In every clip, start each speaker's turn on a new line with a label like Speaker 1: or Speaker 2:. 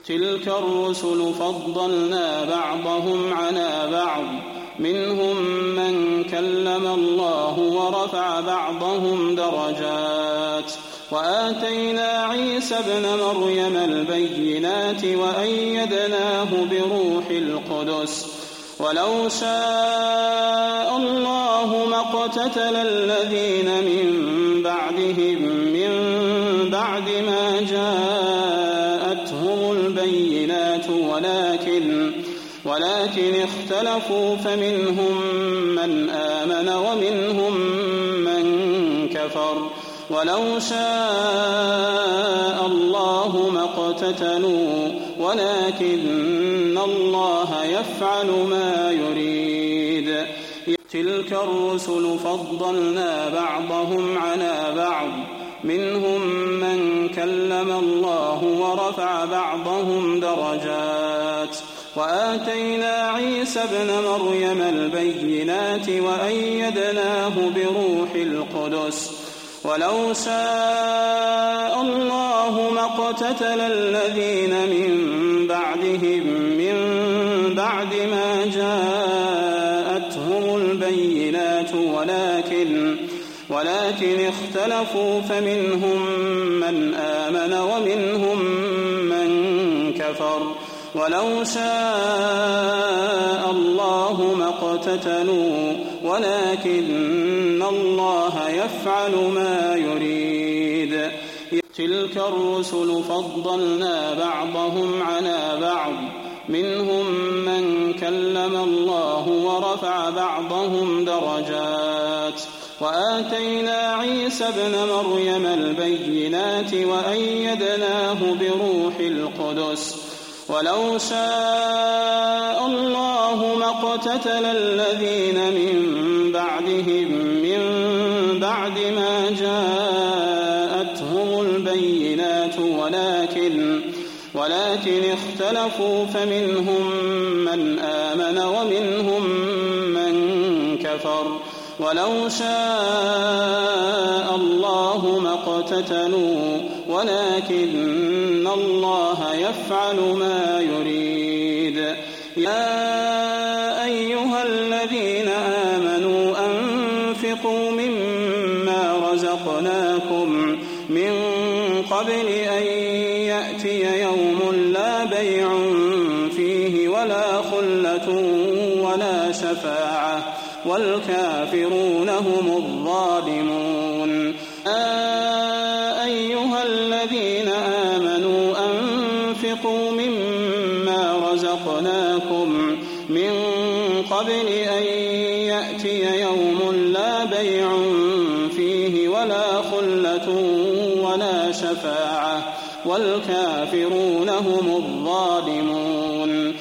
Speaker 1: تلك الرسل فضلنا بعضهم على بعض منهم من كلم الله ورفع بعضهم درجات وآتينا عيسى ابن مريم البينات وأيدناه بروح القدس ولو شاء الله ما اقتتل الذين من بعدهم من بعد ما جاءتهم البينات ولكن اختلفوا فمنهم من آمن ومنهم من كفر ولو شاء الله ما اقتتلوا ولكن الله يفعل ما يريد تلك الرسل فضلنا بعضهم على بعض منهم من كلم الله ورفع بعضهم درجات وآتينا عيسى ابن مريم البينات وأيدناه بروح القدس ولو شاء الله ما اقتتل الذين من بعدهم من بعد ما جاءتهم البينات ولكن اختلفوا فمنهم من آمن ومنهم من كفر ولو شاء الله ما اقتتلوا ولكن الله يفعل ما يريد تلك الرسل فضلنا بعضهم على بعض منهم من كلم الله ورفع بعضهم درجات وآتينا عيسى ابن مريم البينات وأيدناه بروح القدس ولو شاء الله ما اقتتل الذين من بعدهم من بعد ما جاءتهم البينات ولكن اختلفوا فمنهم من آمن ومنهم من كفر ولو شاء الله ما اقتتلوا ولكن الله يفعل ما يريد يا أيها الذين آمنوا أنفقوا مما رزقناكم من قبل أن يأتي يوم لا بيع فيه ولا خلة ولا شفاعة والكافرون هم الظالمون أيها الذين آمنوا أنفقوا مما رزقناكم من قبل أن يأتي يوم لا بيع فيه ولا خلة ولا شفاعة والكافرون هم الظالمون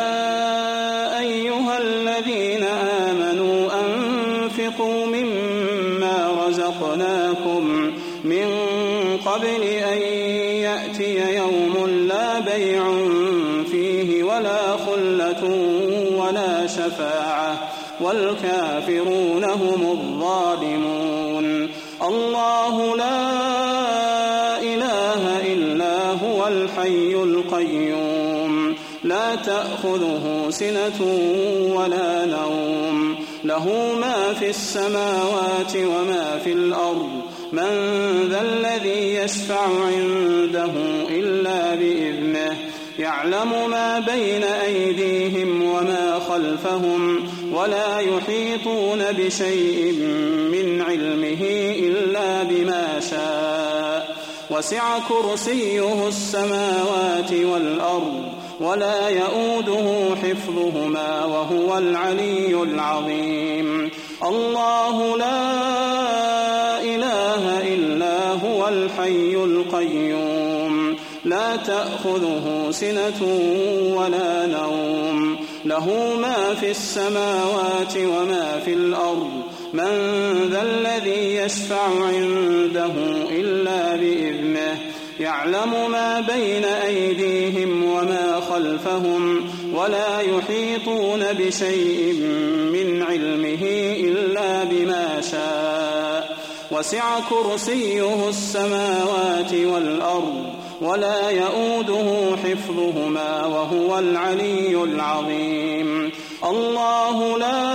Speaker 1: أيها الذين آمنوا أنفقوا مما رزقناكم من قبل أن يأتي يوم لا بيع فيه ولا خلة ولا شفاعة والكافرون هم الظالمون الله لا إله إلا هو الحي القيوم لا تأخذه سنة ولا نوم له ما في السماوات وما في الأرض من ذا الذي يشفع عنده إلا بإذنه يعلم ما بين أيديهم وما خلفهم ولا يحيطون بشيء من علمه إلا بما شاء وسع كرسيه السماوات والأرض ولا يؤوده حفظهما وهو العلي العظيم الله لا إله إلا هو الحي القيوم لا تأخذه سنة ولا نوم له ما في السماوات وما في الأرض من ذا الذي يشفع عنده إلا بإذنه يعلم ما بين أيديهم وما خلفهم ولا يحيطون بشيء من علمه إلا بما شاء وسع كرسيه السماوات والأرض ولا يؤوده حفظهما وهو العلي العظيم. الله لا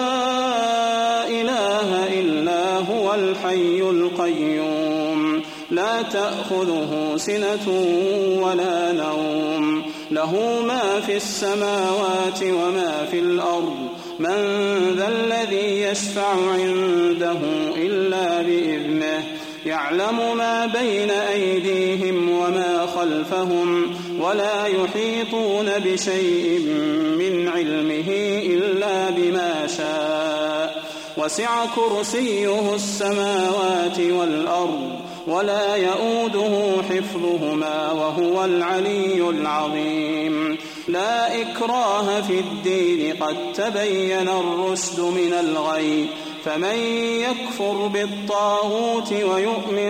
Speaker 1: إله إلا هو الحي القيوم لا تأخذه سنة ولا نوم له ما في السماوات وما في الأرض من ذا الذي يشفع عنده إلا بإذنه يعلم ما بين أيديهم وما خلفهم ولا يحيطون بشيء من علمه إلا بما شاء وسع كرسيه السماوات والأرض ولا يؤوده حفظهما وهو العلي العظيم. لا إكراه في الدين قد تبين الرشد من الغي فمن يكفر بالطاغوت ويؤمن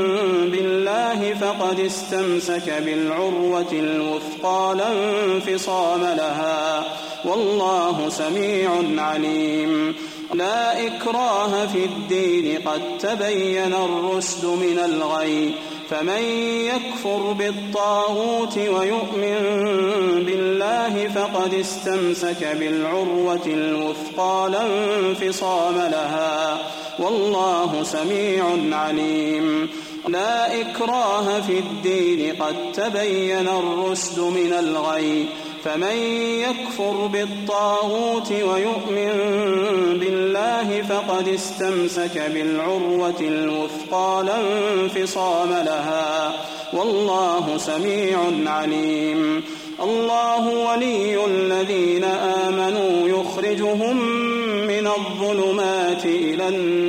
Speaker 1: بالله فقد استمسك بالعروة الوثقى لا انفصام لها والله سميع عليم. لا إكراه في الدين قد تبين الرشد من الغي فمن يكفر بالطاغوت ويؤمن بالله فقد استمسك بالعروة الوثقى لا انفصام لها والله سميع عليم. لا إكراه في الدين قد تبين الرشد من الغي فمن يكفر بالطاغوت ويؤمن بالله فقد استمسك بالعروة الوثقى لا انفصام لها والله سميع عليم. الله ولي الذين آمنوا يخرجهم من الظلمات إلى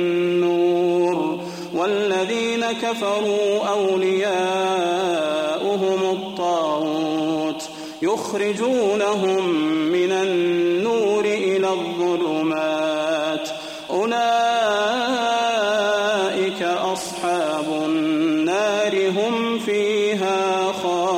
Speaker 1: النور والذين كفروا أولياؤهم الطاغوت يخرجونهم من النور إلى الظلمات أولئك أصحاب النار هم فيها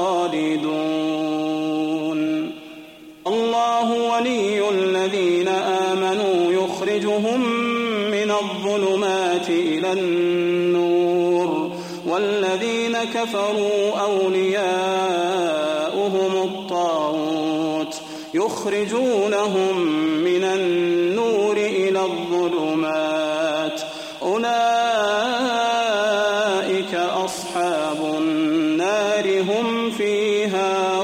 Speaker 1: خالدون. الله ولي الذين آمنوا يخرجهم من الظلمات إلى النور والذين كفروا أولياؤهم الطاغوت يخرجونهم من النور إلى الظلمات أولئك أصحاب النار هم فيها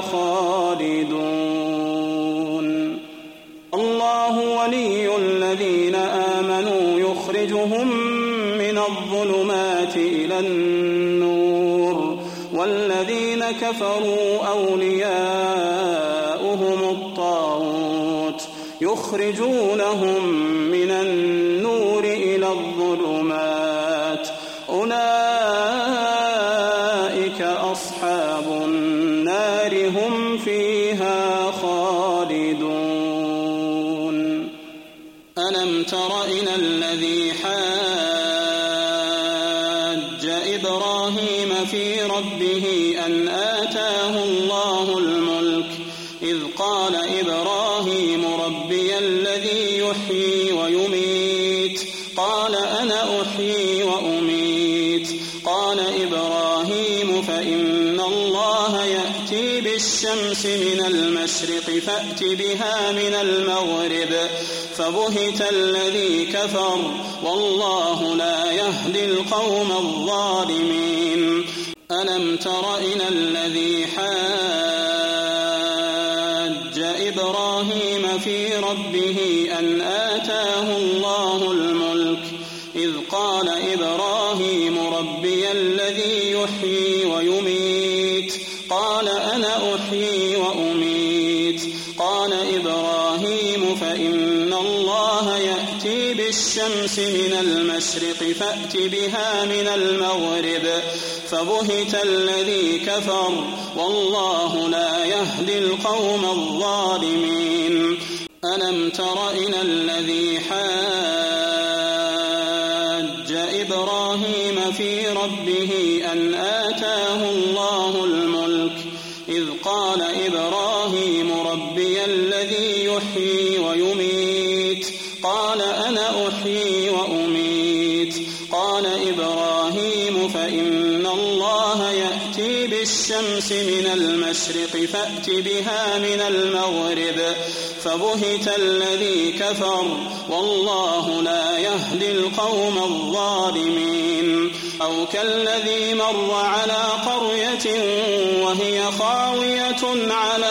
Speaker 1: خالدون. الله ولي الذين آمنوا يخرجهم من الظلمات إلى النور والذين كفروا أولياؤهم الطاغوت يخرجونهم من النور إلى الظلمات أولئك أصحاب النار هم فيها خالدون. ألم تر إلى الذي حاج إبراهيم في ربه أن آتاه الله الملك إذ قال إبراهيم ربي الذي يحيي ويميت قال أنا أحيي وأميت قال إبراهيم فإن الله يأتي بالشمس من المشرق فأت بها من المغرب فبهت الذي كفر والله لا يهدي القوم الظالمين. ألم تر إلى الذي حاج إبراهيم في ربه أن آتاه الله الملك إذ قال إبراهيم ربي الذي يحيي ويميت قال أنا أحيي وأميت قال إبراهيم فإن الله يأتي بالشمس من المشرق فأت بها من المغرب فبهت الذي كفر والله لا يهدي القوم الظالمين. ألم تر إلى الذي حاج إبراهيم في ربه أن آتاه الله الملك إذ قال إبراهيم ربي الذي يحيي ويميت قال أنا أحيي وأميت قال إبراهيم فإن الله يأتي بالشمس المشرق فأت بها من المغرب فبهت الذي كفر والله لا يهدي القوم الظالمين. أو كالذي مر على قرية وهي خاوية على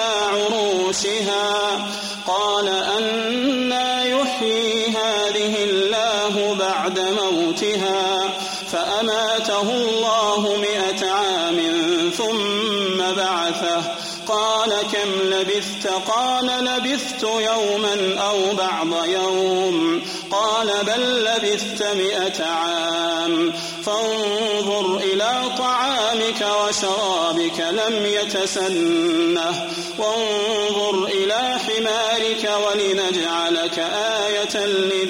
Speaker 1: عروشها قال أنى يحيي هذه الله بعد موتها فأماته الله 100 عام ثم بعثه قال كم لبثت قال لبثت يوما أو بعض يوم قال بل لبثت 100 عام فانظر إلى طعامك وشرابك لم يتسنه وانظر إلى حمارك ولنجعلك آية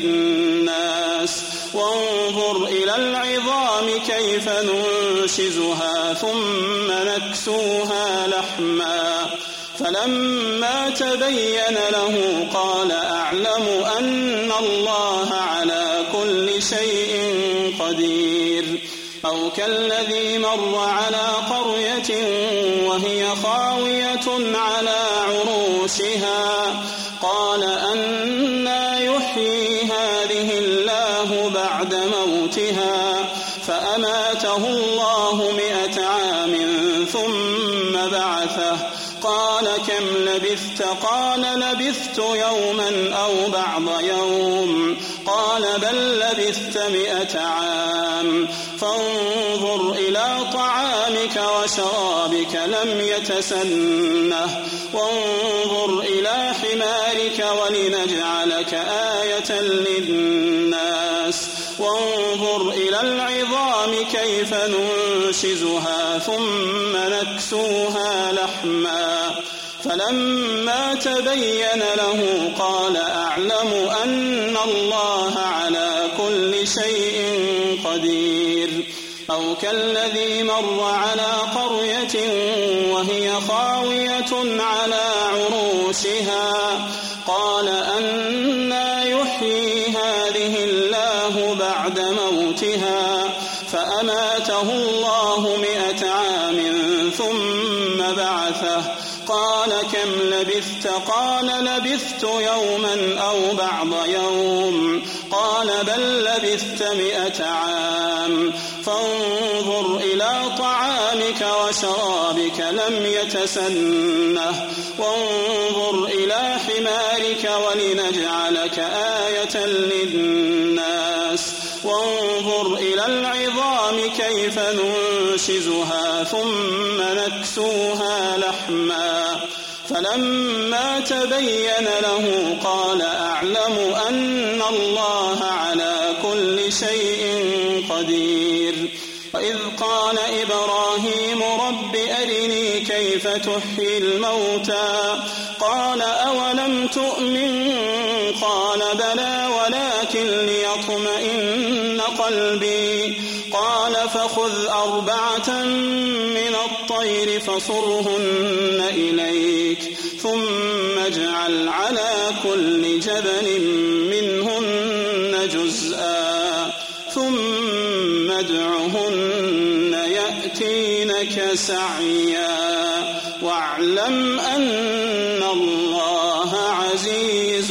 Speaker 1: للناس وانظر إلى العظام كيف ننشزها ثم نكسوها لحما فلما تبين له قال أعلم أن الله على كل شيء قدير. أو كالذي مر على قرية وهي خاوية على عروشها قال أنى يحيي هذه الله بعد موتها فأماته الله 100 عام ثم بعثه قال كم لبثت قال لبثت يوما أو بعض يوم قال بل لبثت 100 عام فانظر إلى طعامك وشرابك لم يتسنه وانظر إلى حمارك ولنجعلك آية للناس وانظر إلى العظام كيف ننشزها ثم نكسوها لحما فلما تبين له قال أعلم أن الله على كل شيء قدير. أو كالذي مر على قرية وهي خاوية على عروشها قال أنى يحيي هذه الله بعد موتها فأماته الله 100 عام ثم بعثه قال كم لبثت قال لبثت يوما أو بعض يوم قال بل لبثت 100 عام فانظر إلى طعامك وشرابك لم يتسنه وانظر إلى حمارك ولنجعلك آية للناس وانظر إلى العظام كيف ننشزها ثم نكسوها لحما فلما تبين له قال أعلم أن الله على كل شيء قدير. وإذ قال إبراهيم رب أرني كيف تحيي الموتى قال أولم تؤمن قال بلى ولكن ليطمئن قلبي قال فخذ 4 من الطير فصرهن إليك ثم اجعل على كل جبل منهن جزءا ثم ادعهن يأتينك سعيا واعلم أن الله عزيز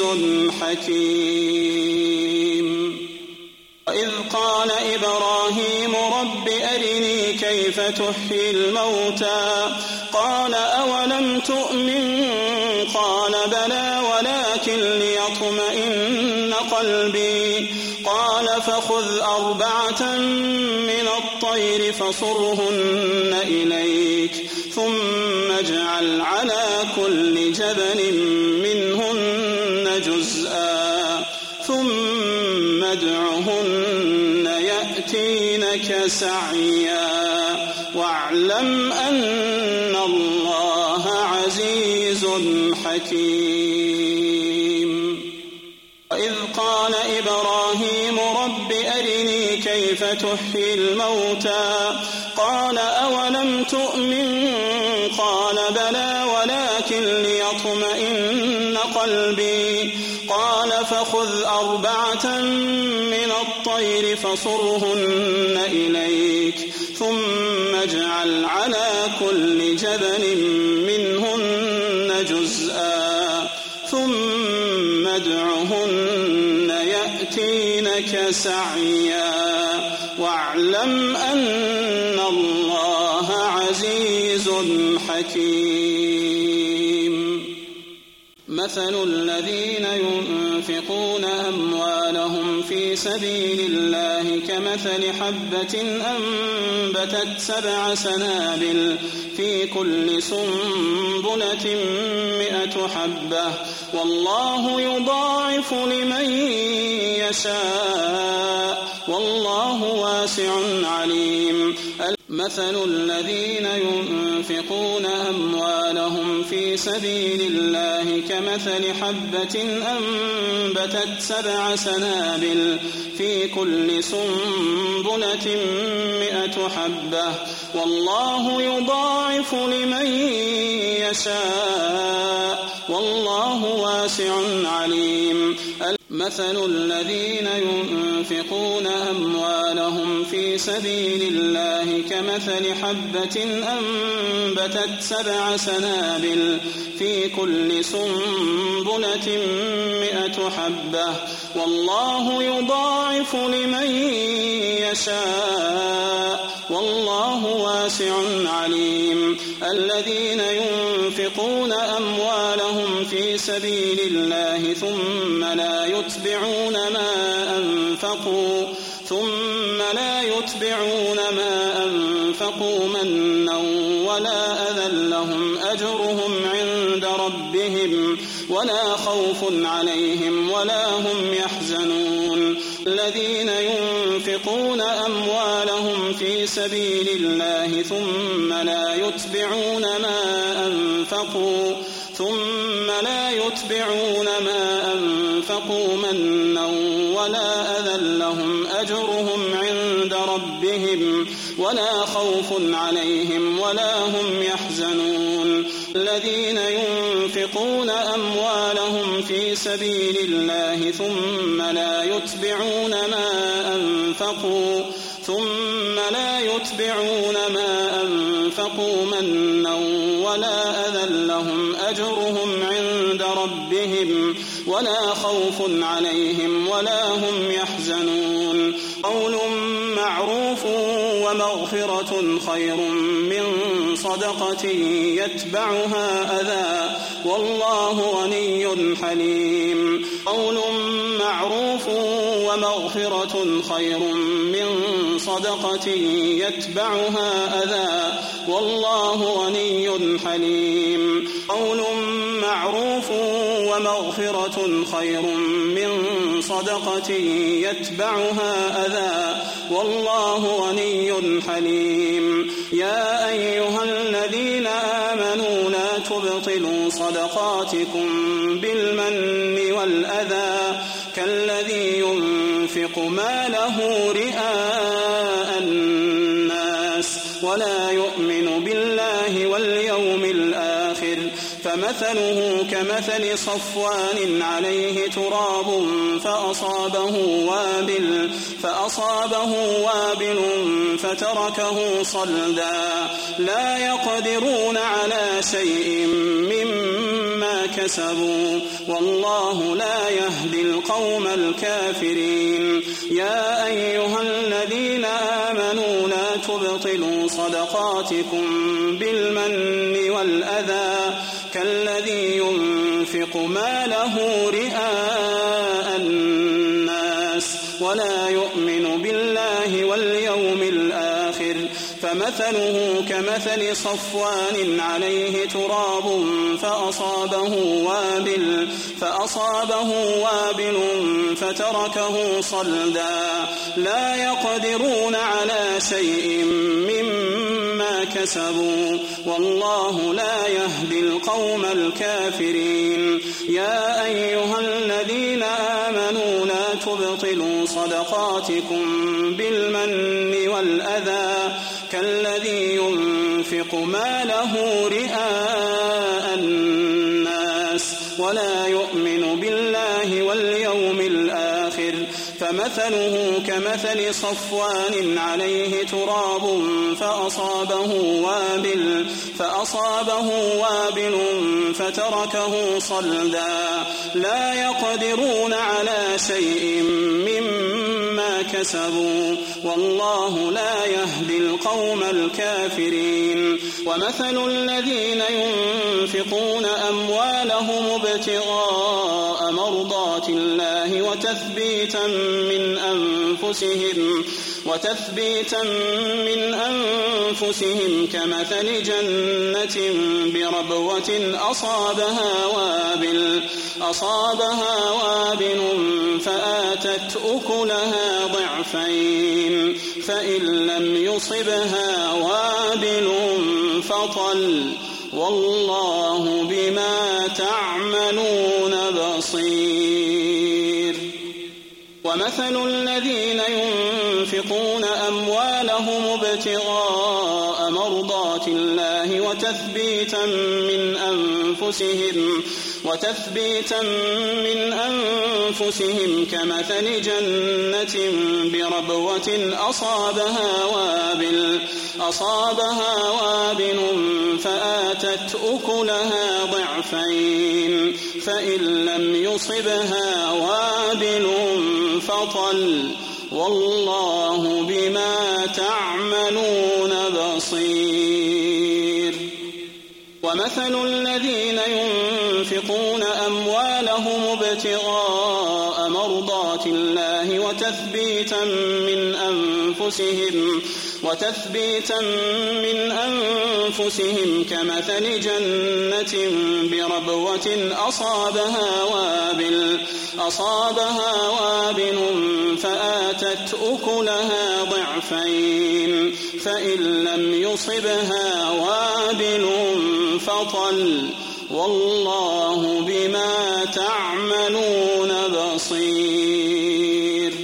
Speaker 1: حكيم. وإذ قال إبراهيم رب أرني كيف تحيي الموتى قال أولم تؤمن قال بلى ولكن ليطمئن قلبي قال فخذ 4 من الطير فصرهن إليك ثم اجعل على كل جبل منهن جزءا ثم ادعهن يأتينك سعيا واعلم أن الله عزيز حكيم. وإذ قال إبراهيم رب أرني كيف تحيي الموتى قال أولم تؤمن قال بلى ولكن ليطمئن قلبي قال فخذ 4 من الطير فصرهن إليك ثم اجعل على كل جبل منهن فادعهن يأتينك سعيا واعلم أن الله عزيز حكيم. مثل الذين ينفقون أموالهم في سبيل الله كمثل حبة أنبتت 7 سنابل في كل سنبلة 100 حبة والله يضاعف لمن يشاء والله واسع عليم. مثل الذين ينفقون أموالهم في سبيل الله كمثل حبة أنبتت 7 سنابل في كل سنبلة 100 حبة والله يضاعف لمن يشاء والله واسع عليم. مثل الذين ينفقون أموالهم في سبيل الله كمثل حبة أنبتت 7 سنابل في كل سنبلة 100 حبة والله يضاعف لمن يشاء والله واسع عليم. الذين ينفقون أموالهم في سبيل الله ثم لا يتبعون ما أنفقوا منا ولا أذى لهم أجرهم عند ربهم ولا خوف عليهم ولا هم يحزنون. الذين ينفقون أموالهم في سبيل الله ثم لا يتبعون ما أنفقوا منا ولا أذى لهم أجرهم عند ربهم ولا خوف عليهم ولا هم يحزنون. الذين ينفقون أموالهم في سبيل الله ثم لا يتبعون ما أنفقوا منا ولا أذى لهم أجرهم عند ربهم ولا خوف عليهم ولا هم يحزنون. قول معروف ومغفرة خير من صدقة يتبعها أذى والله غني حليم. قول معروف ومغفرة خير من صدقة يتبعها أذى والله غني حليم. قول معروف ومغفرة خير من صدقة يتبعها أذى والله غني حليم. يا أيها الذين آمنوا لا تبطلوا صدقاتكم بالمن والأذى كالذي ينفق ماله رئاء الناس ولا يؤمن بالله واليوم الآخر فمثله كمثل صفوان عليه تراب فأصابه وابل فتركه صلدا لا يقدرون على شيء مما كسبوا والله لا يهدي القوم الكافرين. يا أيها الذين آمنوا لا تبطلوا صدقاتكم بالمن والأذى كالذي ينفق ماله رئاء الناس ولا يؤمن بالله واليوم الآخر فمثله كمثل صفوان عليه تراب فأصابه وابل فتركه صلدا لا يقدرون على شيء مما كسبوا والله لا يهدي القوم الكافرين. يا أيها الذين آمنوا لا تبطلوا صدقاتكم بالمن والأذى كالذي ينفق ماله رئاء الناس ولا يؤمن بالله واليوم الآخر فمثله كمثل صفوان عليه تراب فأصابه وابل فتركه صلدا لا يقدرون على شيء مما كسبوا والله لا يهدي القوم الكافرين ومثل الذين ينفقون أموالهم ابتغاء مرضات الله وتثبيتا من أنفسهم كمثل جنة بربوة أصابها وابل فآتت أكلها ضعفين فإن لم يصبها وابل فطل والله بما تعملون بصير ومثل الذين ينفقون أموالهم ابتغاء مرضات الله وتثبيتا من أنفسهم كمثل جنة بربوة أصابها وابل فآتت أكلها ضعفين فإن لم يصبها وابل فطل والله بما تعملون بصير ومثل الذين ينفقون أموالهم ابتغاء مرضات الله وتثبيتا من أنفسهم كمثل جنة بربوة أصابها وابل فآتت أكلها ضعفين فإن لم يصبها وابل فطل والله بما تعملون بصير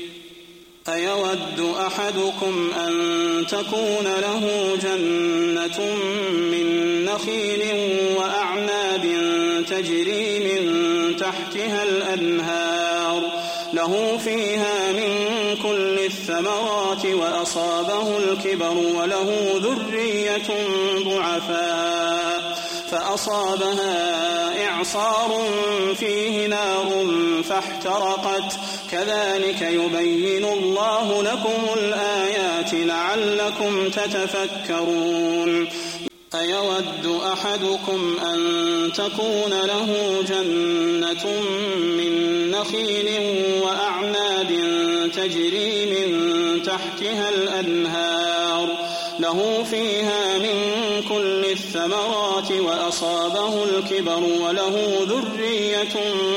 Speaker 1: أيود أحدكم أن تكون له جنة من نخيل وأعناب تجري من تحتها الأنهار له فيها من كل الثمرات وأصابه الكبر وله ذرية ضعفاء فأصابها إعصار فيه نار فاحترقت كذلك يبين الله لكم الآيات لعلكم تتفكرون أيود أحدكم أن تكون له جنة من نخيل وأعناب تجري من تحتها الأنهار له فيها من كل الثمرات وأصابه الكبر وله ذرية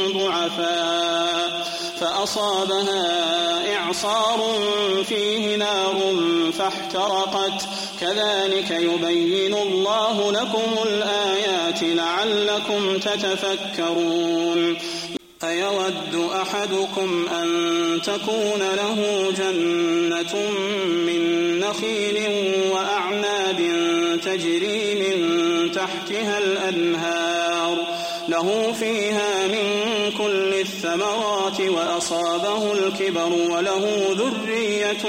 Speaker 1: ضعفاء فأصابها إعصار فيه نار فاحترقت كذلك يبين الله لكم الآيات لعلكم تتفكرون أيود أحدكم أن تكون له جنة من نخيل وأعناب تجري من تحتها الأنهار له فيها من كل الثمرات وأصابه الكبر وله ذرية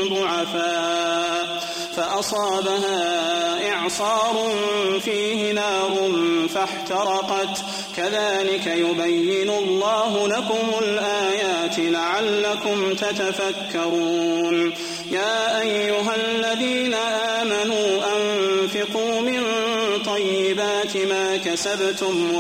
Speaker 1: ضعفاء فأصابها إعصار فيه نار فاحترقت كذلك يبين الله لكم الآيات لعلكم تتفكرون يا أيها الذين آمنوا أنفقوا من طيبات ما كسبتم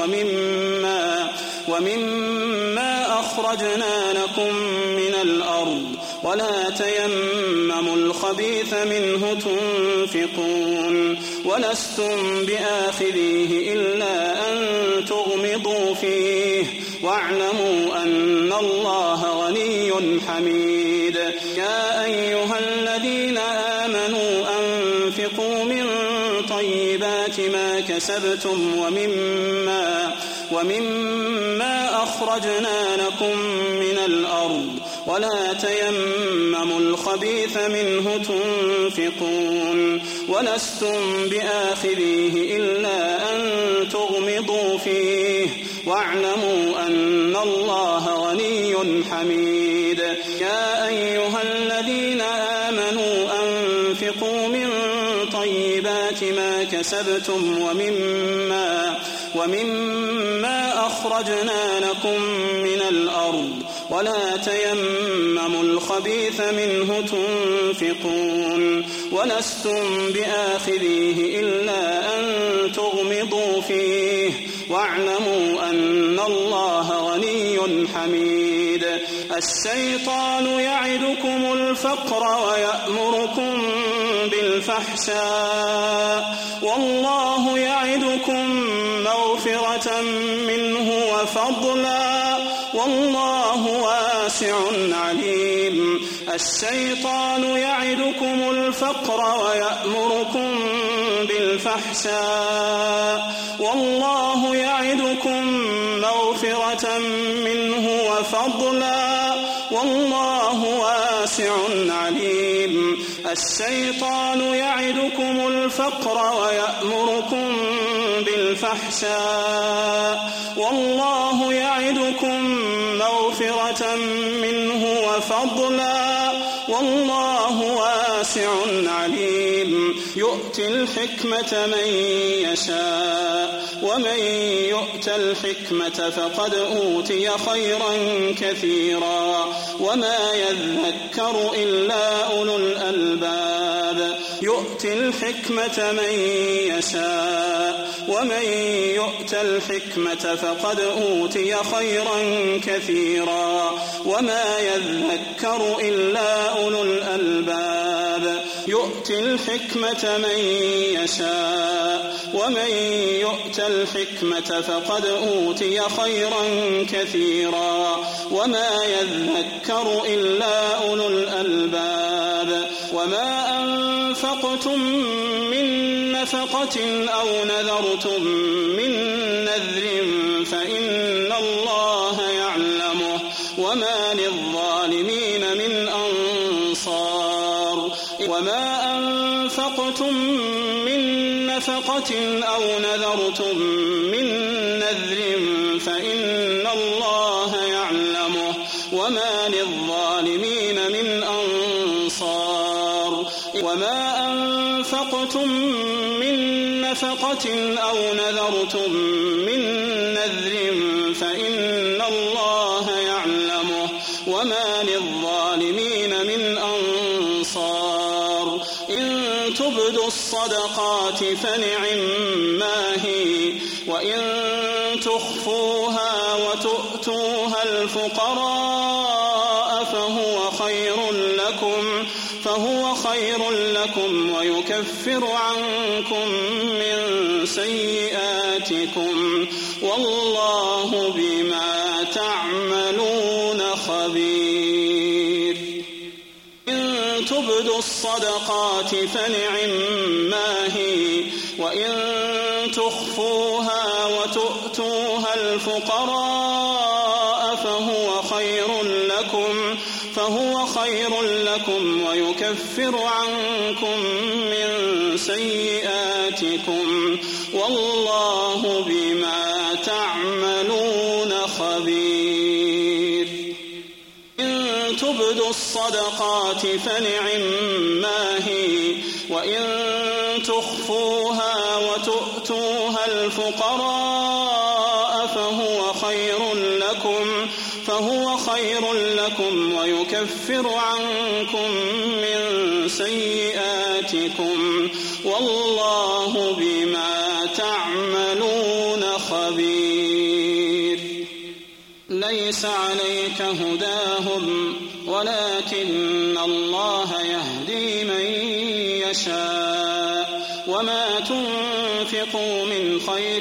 Speaker 1: ومما أخرجنا لكم من الأرض ولا تيمموا الخبيث منه تنفقون ولستم بآخذيه إلا أن تغمضوا فيه واعلموا أن الله غني حميد يا أيها الذين آمنوا أنفقوا من طيبات ما كسبتم ومما أخرجنا لكم من الأرض ولا تيمموا الخبيث منه تنفقون ولستم بآخذيه إلا أن تغمضوا فيه واعلموا أن الله غني حميد يا أيها الذين آمنوا أنفقوا من طيبات ما كسبتم ومما أخرجنا لكم من الأرض ولا تيمموا الخبيث منه تنفقون ولستم بآخذيه إلا أن تغمضوا فيه واعلموا أن الله غني حميد. الشيطان يعدكم الفقر ويأمركم بالفحشاء والله يعدكم مغفرة منه وفضلا والله واسع عليم. الشيطان يعدكم الفقر ويأمركم بالفحشاء والله يعدكم مغفرة منه وفضلا والله واسع عليم. الشيطان يعدكم الفقر ويأمركم بالفحشاء والله يعدكم مغفرة منه وفضلا والله واسع عليم. يؤتي الحكمة من يشاء ومن يؤت الحكمة فقد أوتي خيرا كثيرا وما يذكر إلا أولو الألباب. يؤتي الحكمة من يشاء ومن يؤت الحكمة فقد أوتي خيرا كثيرا وما يذكر إلا أولو الألباب. يؤتي الحكمة من يشاء ومن يؤت الحكمة فقد أوتي خيرا كثيرا وما يذكر إلا أولو الألباب. وما أنفقتم من نفقة أو نذرتم من نذر فإن الله يعلمه وما للظالمين من أنصار. وما أنفقتم من نفقة أو نذرتم من نذر فإن الله يعلمه وما للظالمين من أنصار. وما أنفقتم من نفقة أو نذرتم من نذر فإن الله يعلمه وما للظالمين من أنصار. إن تبدوا الصدقات فنعما هي وإن تخفوها وتؤتوها الفقراء فهو خير لكم ويكفر عنكم من سيئاتكم والله بما تعملون خبير. إن تبدوا الصدقات فنعما هي وإن تخفوها وتؤتوها الفقراء فهو خير لكم ويكفر عنكم من سيئاتكم والله بما تعملون خبير. إن تبدوا الصدقات فنعما هي وإن تخفوها وتؤتوها الفقراء فهو خير لكم ويكفر عنكم من سيئاتكم والله بما تعملون خبير. ليس عليك هداهم ولكن الله يهدي من يشاء وما تنفقوا من خير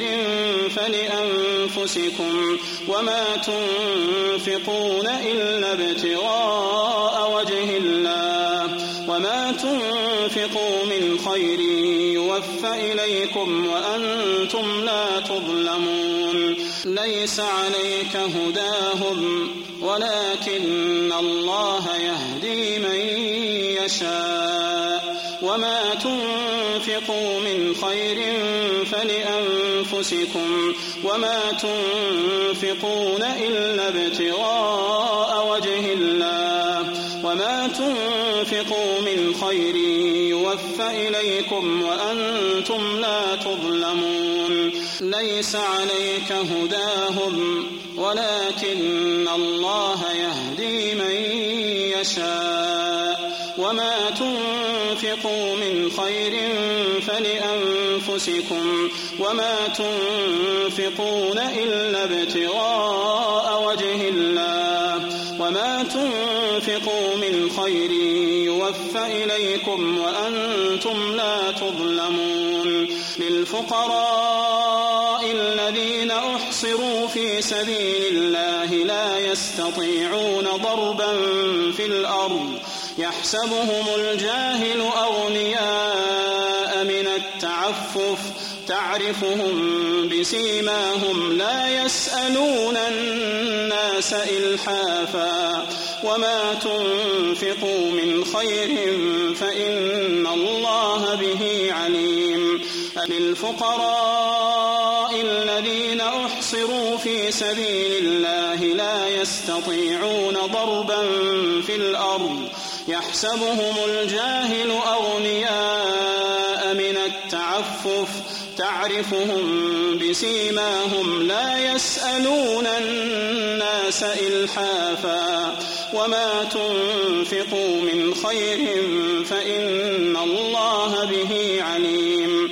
Speaker 1: فلأنفسكم وما تنفقون إلا ابتغاء وجه الله وما تنفقوا من خير يوفى إليكم وأنتم لا تظلمون. ليس عليك هداهم ولكن الله يهدي من يشاء وما تنفقوا من خير فلأنفسكم وما تنفقون إلا ابتغاء وجه الله إليكم وأنتم لا تظلمون ليس عليك هداهم ولكن الله يهدي من يشاء وما تنفقوا من خير فلأنفسكم وما تنفقون إلا ابتغاء وجه الله وما تنفقوا من خير يوفى إليكم وأنتم لا تظلمون للفقراء الذين أحصروا في سبيل الله لا يستطيعون ضربا في الأرض يحسبهم الجاهل أغنياء من التعفف تعرفهم بسيماهم لا يسألون الناس إلحافا وما تنفقوا من خير فإن الله به عليم للفقراء الذين أحصروا في سبيل الله لا يستطيعون ضربا في الأرض يحسبهم الجاهل أغنياء من التعفف تعرفهم بسيماهم لا يسألون الناس إلحافا وما تنفقوا من خير فإن الله به عليم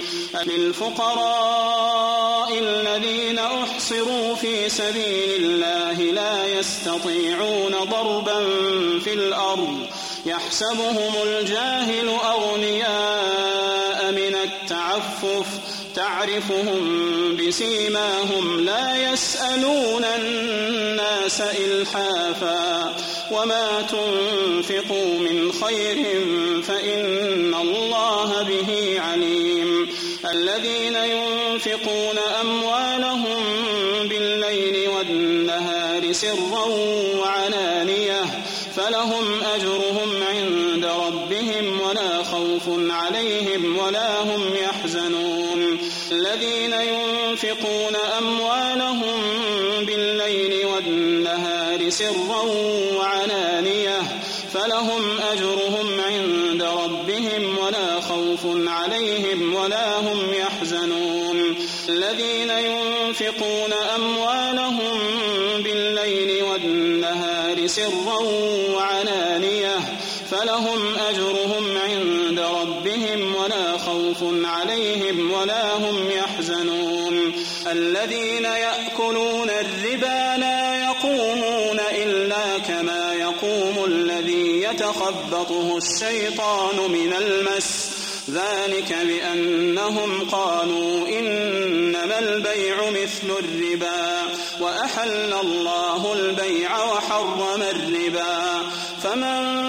Speaker 1: للفقراء الذين أحصروا في سبيل الله لا يستطيعون ضربا في الأرض يحسبهم الجاهل أغنياء من التعفف تعرفهم بسيماهم لا يسألون الناس إلحافا وما تنفقوا من خير فإن الله به عليم الذين ينفقون أموالهم بالليل والنهار سرا وعلانية فلهم أجرهم عند ربهم ولا خوف عليهم ولا هم يحزنون الذين ينفقون أموالهم بالليل والنهار سرا وعلانية فلهم أجرهم عند ربهم ولا خوف عليهم ولا هم يحزنون الذين ينفقون أموالهم بالليل والنهار سرا وعلانية فلهم أجرهم عند ربهم ولا خوف عليهم ولا هم يحزنون الذين يأكلون الربا لا يقومون إلا كما يقوم الذي يتخبطه الشيطان من المس ذلك بأنهم قالوا إنما البيع مثل الربا وأحل الله البيع وحرم الربا فمن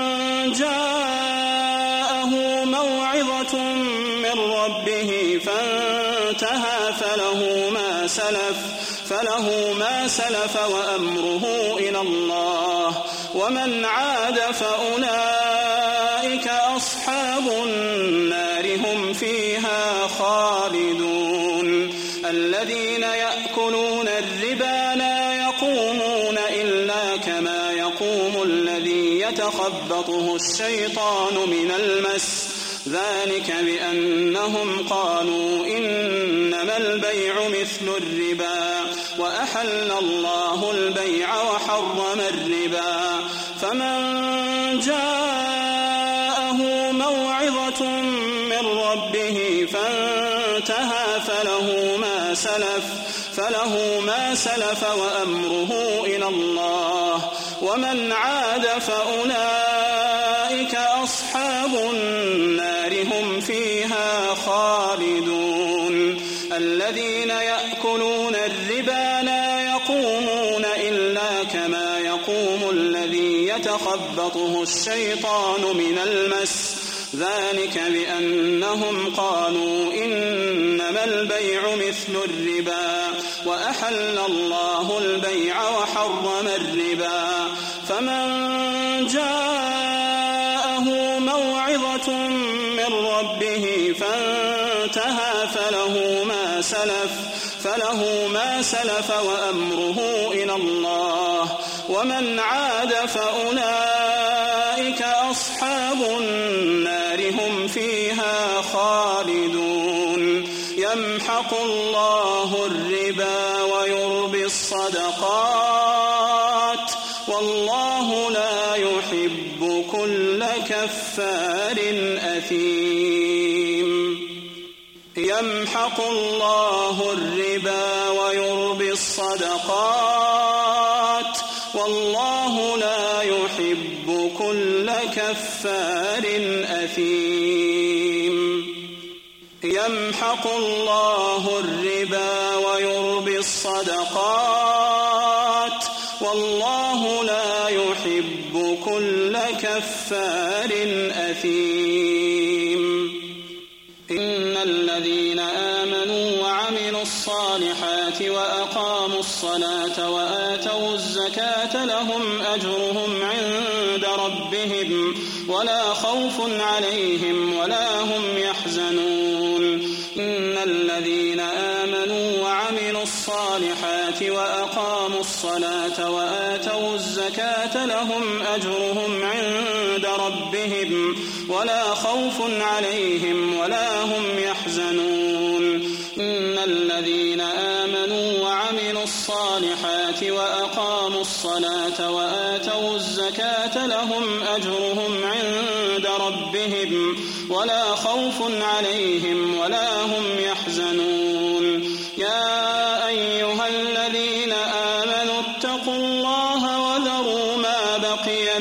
Speaker 1: جاءه موعظة من ربه فانتهى فله ما سلف وأمره إلى الله ومن عاد فأولئك أصحاب النار هم فيها خالدون الذين يأكلون الربا لا يقومون إلا كما يقوم الذي يتخبطه الشيطان من المس ذلك بأنهم قالوا إنما البيع مثل الربا وأحل الله البيع وحرم الربا فمن جاءه موعظة من ربه فانتهى فله ما سلف وأمره إلى الله ومن عاد فأولئك أصحاب النار هم فيها خالدون الذين يأكلون الربا لا يقومون إلا كما يقوم الذي يتخبطه الشيطان من المس ذلك بأنهم قالوا إنما البيع مثل الربا وأحل الله البيع وحرم الربا فمن جاءه موعظة من ربه فانتهى فله ما سلف وأمره إلى الله ومن عاد فأولئك أصحاب النار هم فيها خالدون يمحق الله الربا ويربي الصدقات والله لا يحب كل كفار أثيم يمحق الله الربا ويربي الصدقات والله لا يحب كل كفار أثيم يمحق الله الربا ويربي الصدقات والله لا يحب كل كفار أثيم إن الذين آمنوا وعملوا الصالحات وأقاموا الصلاة وآتوا الزكاة لهم أجرهم عند ربهم ولا خوف عليهم ولا هم يحزنون إن الذين آمنوا وعملوا الصالحات وأقاموا الصلاة وآتوا الزكاة لهم أجرهم عند ربهم ولا خوف عليهم ولا هم يحزنون إن الذين آمنوا وعملوا الصالحات وأقاموا الصلاة وآتوا الزكاة لهم أجرهم عند ربهم ولا خوف عليهم ولا هم يحزنون يا أيها الذين آمنوا اتقوا الله وذروا ما بقي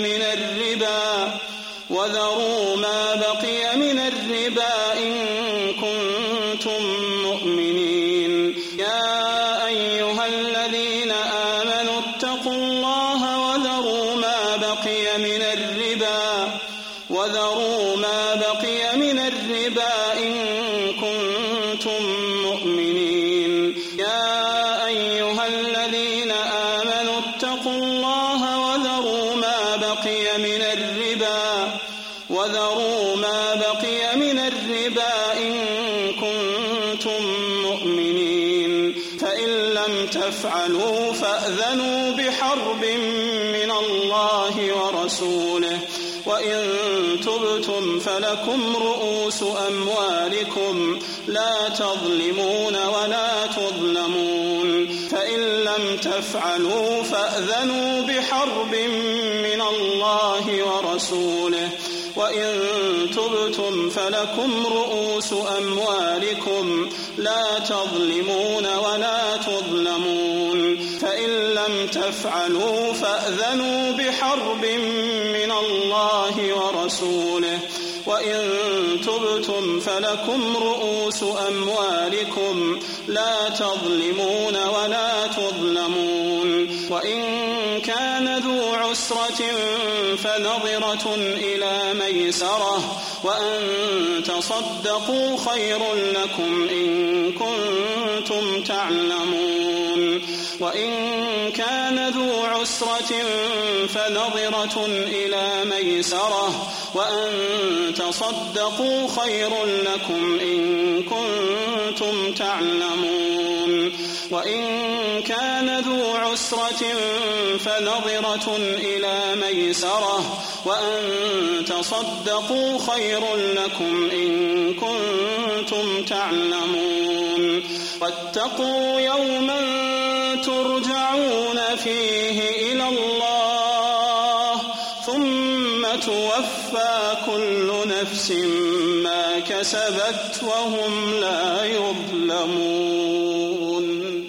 Speaker 1: من الربا إن كنتم مؤمنين يا أيها الذين آمنوا اتقوا الله وذروا ما بقي من الربا إن كنتم مؤمنين يا أيها الذين آمنوا اتقوا الله وذروا ما بقي من الربا إن كنتم مؤمنين فإن لم تفعلوا فأذنوا بحرب من الله ورسوله وإن تبتم فلكم رؤوس أموالكم لا تظلمون ولا تظلمون فإن لم تفعلوا فأذنوا بحرب من الله ورسوله وإن تبتم فلكم رؤوس أموالكم لا تظلمون ولا تظلمون فإن لم تفعلوا فأذنوا بحرب من الله ورسوله وإن تبتم فلكم رؤوس أموالكم لا تظلمون ولا تظلمون وإن كان ذو عسرة فنظرة إلى ميسرة وأن تصدقوا خير لكم إن كنتم تعلمون وإن كان ذو عسرة فنظرة إلى ميسرة وأن تصدقوا خير لكم إن كنتم تعلمون وإن كان ذو عسرة فنظرة إلى ميسرة وأن تصدقوا خير لكم إن كنتم تعلمون واتقوا يوما ترجعون فيه إلى الله ثم توفى كل نفس ما كسبت وهم لا يظلمون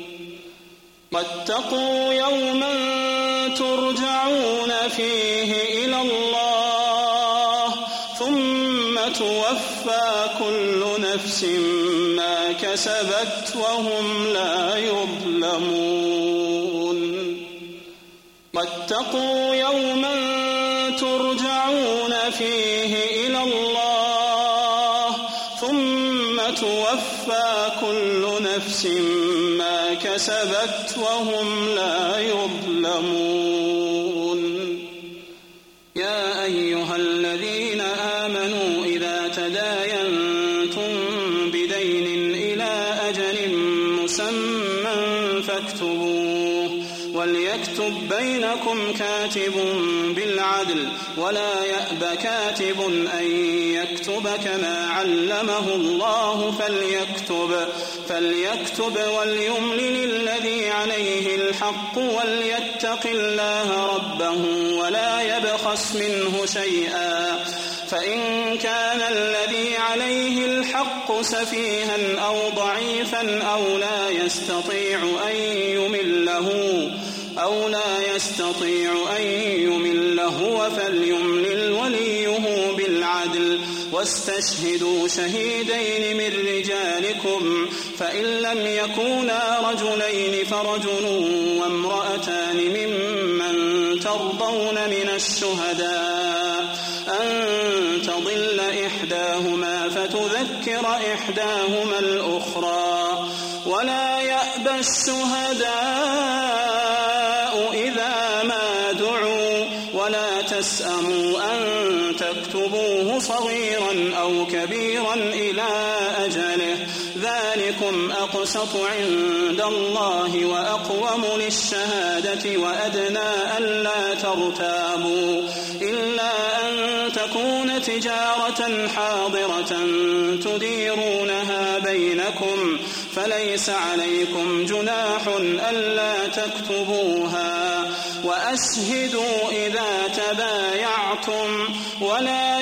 Speaker 1: واتقوا يوما ترجعون فيه إلى الله ثم توفى كل نفس ما كسبت وهم لا يظلمون واتقوا يوما ترجعون فيه إلى الله ثم توفى كل نفس ما كسبت وهم لا يظلمون يا أيها الذين آمنوا إذا تداينتم بدين إلى أجل مسمى فاكتبوه وليكتب بينكم كاتب بالعدل ولا يأب كاتب أن يكتب كما علمه الله فليكتب وليملل الذي عليه الحق وليتق الله ربه ولا يبخس منه شيئا فإن كان الذي عليه الحق سفيها أو ضعيفا أو لا يستطيع أن يمله فليملل وليه بالعدل واستشهدوا شهيدين من رجالكم فإن لم يكونا رجلين فرجل وامرأتان ممن ترضون من الشهداء أن تضل إحداهما فتذكر إحداهما الأخرى ولا يأبى الشهداء إذا ما دعوا ولا تسأموا أن تكتبوه صغيرا أو كبيرا إلى أجله ذلكم أقسط عند الله وأقوم للشهادة وأدنى ألا ترتابوا إلا أن تكون تجارة حاضرة تديرونها بينكم فليس عليكم جناح ألا تكتبوها وأشهدوا إذا تبايعتم ولا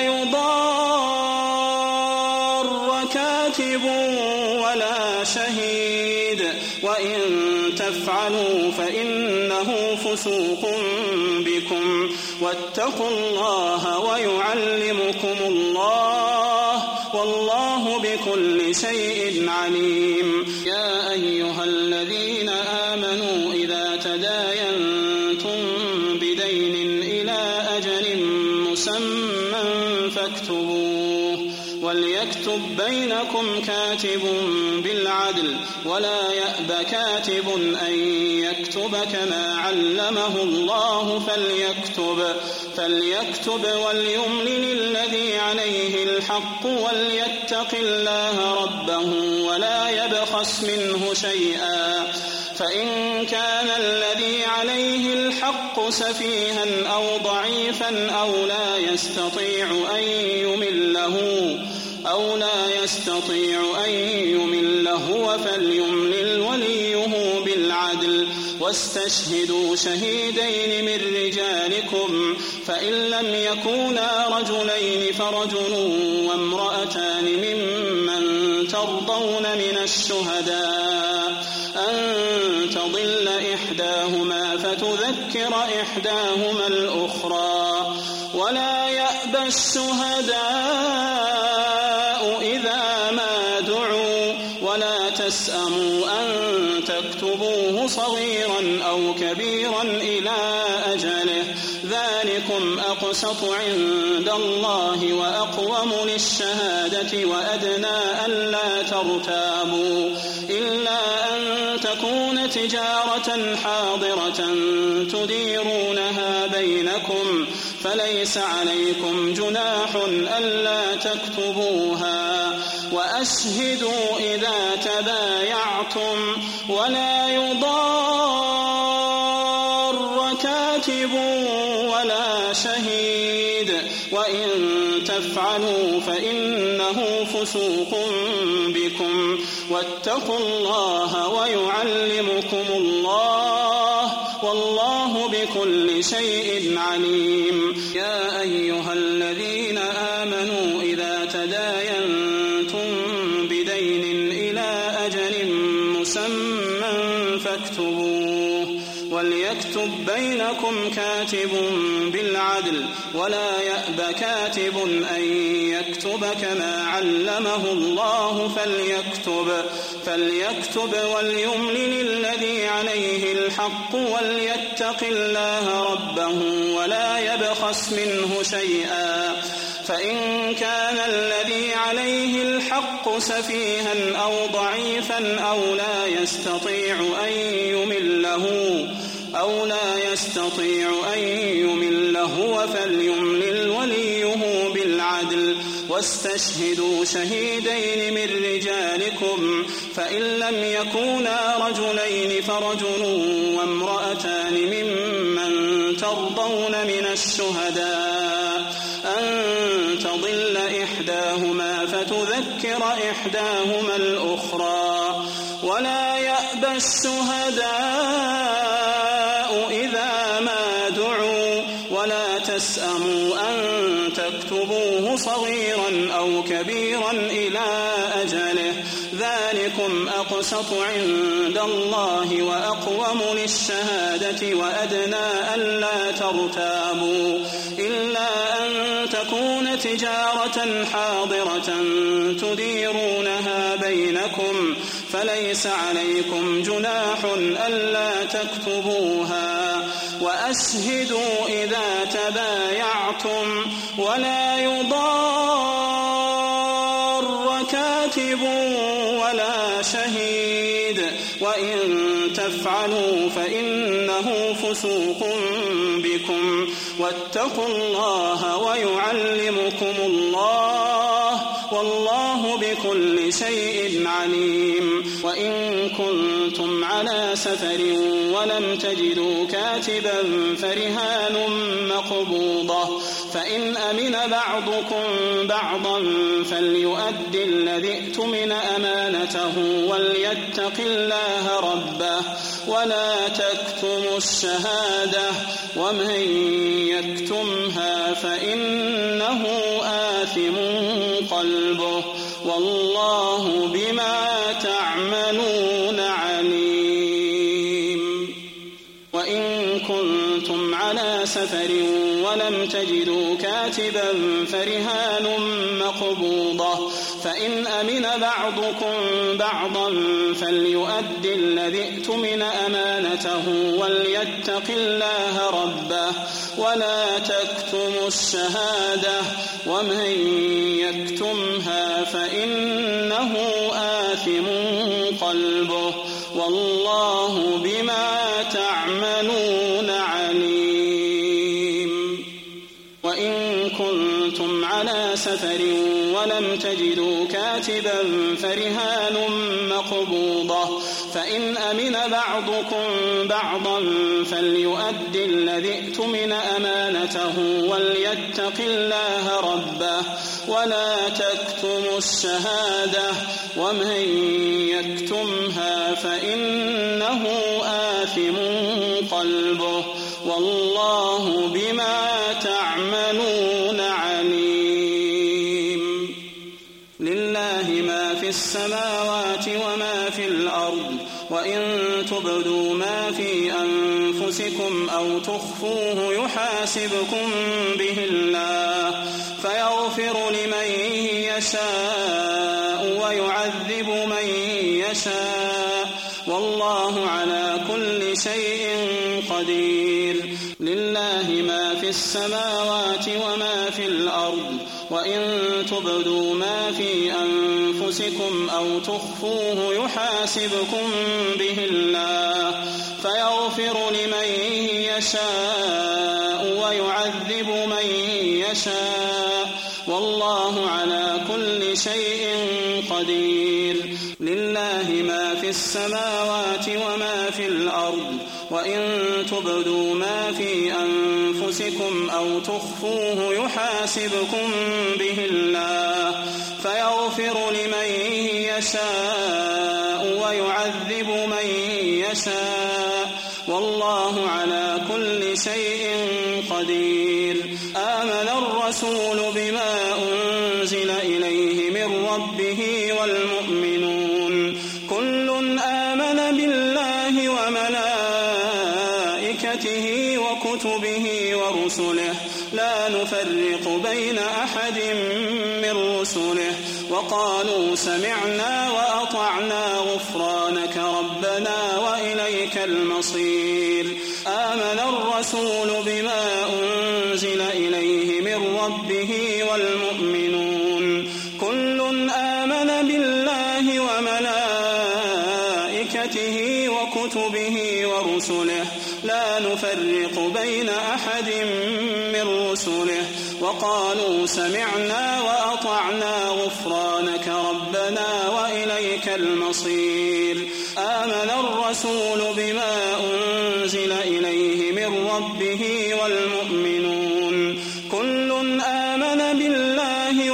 Speaker 1: يضار كاتب ولا شهيد وإن تفعلوا فإنه فسوق بكم واتقوا الله ويعلمكم الله والله بكل شيء عليم يا أيها الذين آمنوا إذا تداينتم بدين إلى أجل مسمى فاكتبوه وليكتب بينكم كاتب بالعدل ولا يأب كاتب أن يكتب كما علمه الله فليكتب وليملل الذي عليه الحق وليتق الله ربه ولا يبخس منه شيئا فإن كان الذي عليه الحق سفيها أو ضعيفا أو لا يستطيع أن يمله فليملل وليه بالعدل واستشهدوا شهيدين من رجالكم فإن لم يكونا رجلين فرجل وامرأتان ممن ترضون من الشهداء أن تضل إحداهما فتذكر إحداهما الأخرى ولا يأبى الشهداء إذا ما دعوا ولا تسأموا أن تكتبوه صغيرا أو كبيرا إلى أجله ذلكم أقسط عند الله وأقوم للشهادة وأدنى ألا ترتابوا إلا أن تكون تجارة حاضرة تديرونها بينكم فليس عليكم جناح ألا تكتبوها وأشهدوا إذا تبايعتم ولا يضار كاتب ولا شهيد وإن تفعلوا فإنه فسوق بكم واتقوا الله ويعلمكم الله والله بكل شيء عليم يا أيها الذين آمنوا إذا تداينتم بدين إلى أجل مسمى فاكتبوه وليكتب بينكم كاتب بالعدل ولا يأب كاتب أن يكتب كما علمه الله فليكتب وليملل الذي عليه الحق وليتق الله ربه ولا يبخس منه شيئا فإن كان الذي عليه الحق سفيها أو ضعيفا أو لا يستطيع أن يمله فليملل وليه بالعدل واستشهدوا شهيدين من رجالكم فإن لم يكونا رجلين فرجل وامرأتان ترضون من الشهداء أن تضل إحداهما فتذكر إحداهما الأخرى ولا يأبى الشهداء إذا ما دعوا ولا تسأموا أن تكتبوه صغيرا أو كبيرا إلى أجله ذلكم أقسط عند الله وأقوم للشهادة وأدنى ألا ترتابوا إلا أن تكون تجارة حاضرة تديرونها بينكم فليس عليكم جناح ألا تكتبوها وأشهدوا إذا تبايعتم ولا يضار كاتب ولا شهيد وإن تفعلوا فإنه فسوق بكم واتقوا الله ويعلمكم الله والله بكل شيء عليم وإن كنتم على سفر ولم تجدوا كاتبا فرهان مقبوضة فإن أمن بعضكم بعضا فليؤد الذي ائتمن أمانته وليتق الله ربه ولا تكتموا الشهادة ومن يكتمها فإنه آثم قلبه والله بما تعملون عليم وإن كنتم على سفر ولم تجدوا كاتبا فرهان مقبوضة فإن أمن بعضكم بعضا فليؤد الذي ائتمن أمانته وليتق الله ربه ولا تكتموا الشهادة ومن يكتمها فإنه آثم قلبه والله بما تعملون عليم وإن كنتم على سفر ولم تجدوا كاتبا فرهان مقبوضة فإن أمن بعضكم بعضا فليؤد الذي ائتمن أمانته وليتق الله ربه ولا تكتموا الشهادة ومن يكتمها فإنه آثم قلبه والله بما تعملون عليم لله ما في السماوات وما في الأرض وإن تبدوا ما في أنفسكم أو تخفوه يحاسبكم به الله فيغفر لمن يشاء ويعذب من يشاء والله على كل شيء قدير لله ما في السماوات وما في الأرض وإن تبدوا ما في أنفسكم أو تخفوه يحاسبكم به الله فيغفر لمن يشاء ويعذب من يشاء والله على كل شيء قدير لله ما في السماوات وما في الأرض وإن تبدوا ما في أنفسكم أو تخفوه يحاسبكم به الله فيغفر لمن يشاء ويعذب من يشاء والله على كل شيء قدير آمن الرسول بما أنزل إليه من ربه والمؤمنون كل آمن بالله وملائكته وكتبه ورسله لا نفرق بين أحد من رسله وقالوا سمعنا وأطعنا غفرانك ربنا وإليك المصير آمن الرسول بما أنزل إليه من ربه والمؤمنون كل آمن بالله وملائكته وكتبه ورسله لا نفرق بين أحد من رسله وقالوا سمعنا وأطعنا غفرانك ربنا وإليك المصير آمن الرسول بما أنزل إليه من ربه والمؤمنون كل آمن بالله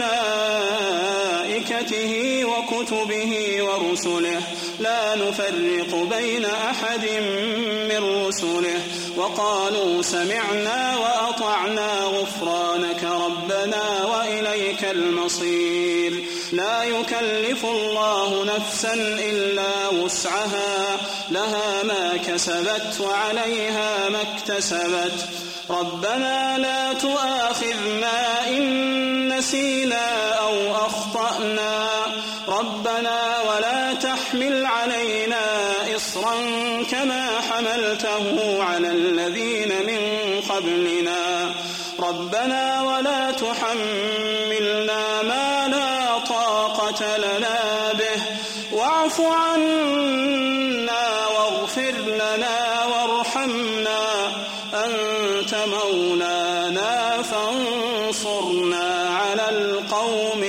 Speaker 1: وملائكته وكتبه ورسله لا نفرق بين أحد من رسله وقالوا سمعنا وأطعنا غفرانك ربنا وإليك المصير لا يكلف الله نفسا إلا وسعها لها ما كسبت وعليها ما اكتسبت ربنا لا تؤاخذنا إن نسينا أو أخطأنا ربنا ولا تحمل علينا إصرا كما حملته على الذين من قبلنا ربنا ولا تحملنا ما لا طاقة لنا به واعف عنا واغفر لنا وارحمنا أنت مولانا فانصرنا على القوم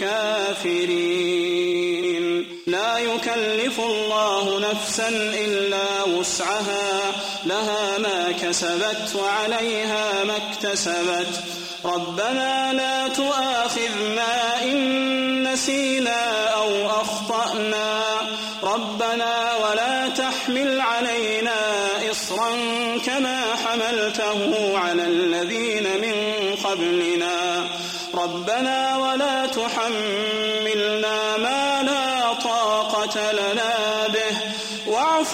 Speaker 1: الكافرين لا يكلف الله نفسا إلا وسعها لها ما كسبت وعليها ما اكتسبت ربنا لا تؤاخذنا إن نسينا أو أخطأنا ربنا ولا تحمل علينا إصرا كما حملته على الذين من قبلنا ربنا ولا تحملنا ما لا طاقة لنا به واعف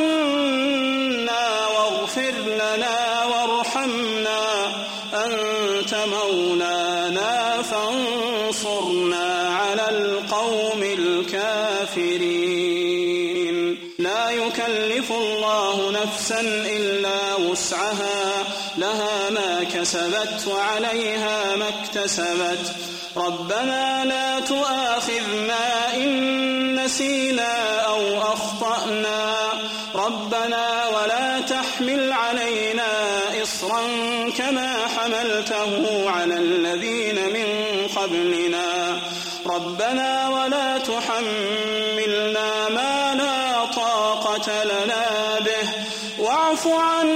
Speaker 1: عنا واغفر لنا وارحمنا أنت مولانا فانصرنا على القوم الكافرين لا يكلف الله نفسا إلا وسعها لها ما كسبت وعليها ما اكتسبت ربنا لا تؤاخذنا إن نسينا أو أخطأنا ربنا ولا تحمل علينا إصرا كما حملته على الذين من قبلنا ربنا ولا تحملنا ما لا طاقة لنا به واعف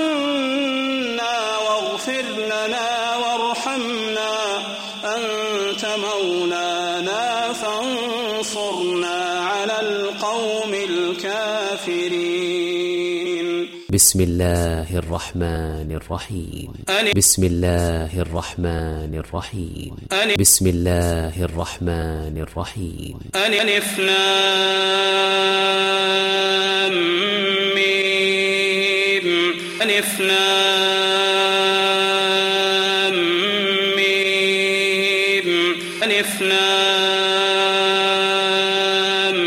Speaker 1: عنا واغفر لنا وارحمنا أنت مولانا فانصرنا على القوم الكافرين
Speaker 2: بسم الله الرحمن الرحيم بسم الله الرحمن الرحيم بسم الله الرحمن الرحيم
Speaker 1: ألف لام ميم ألف لام ميم ألف لام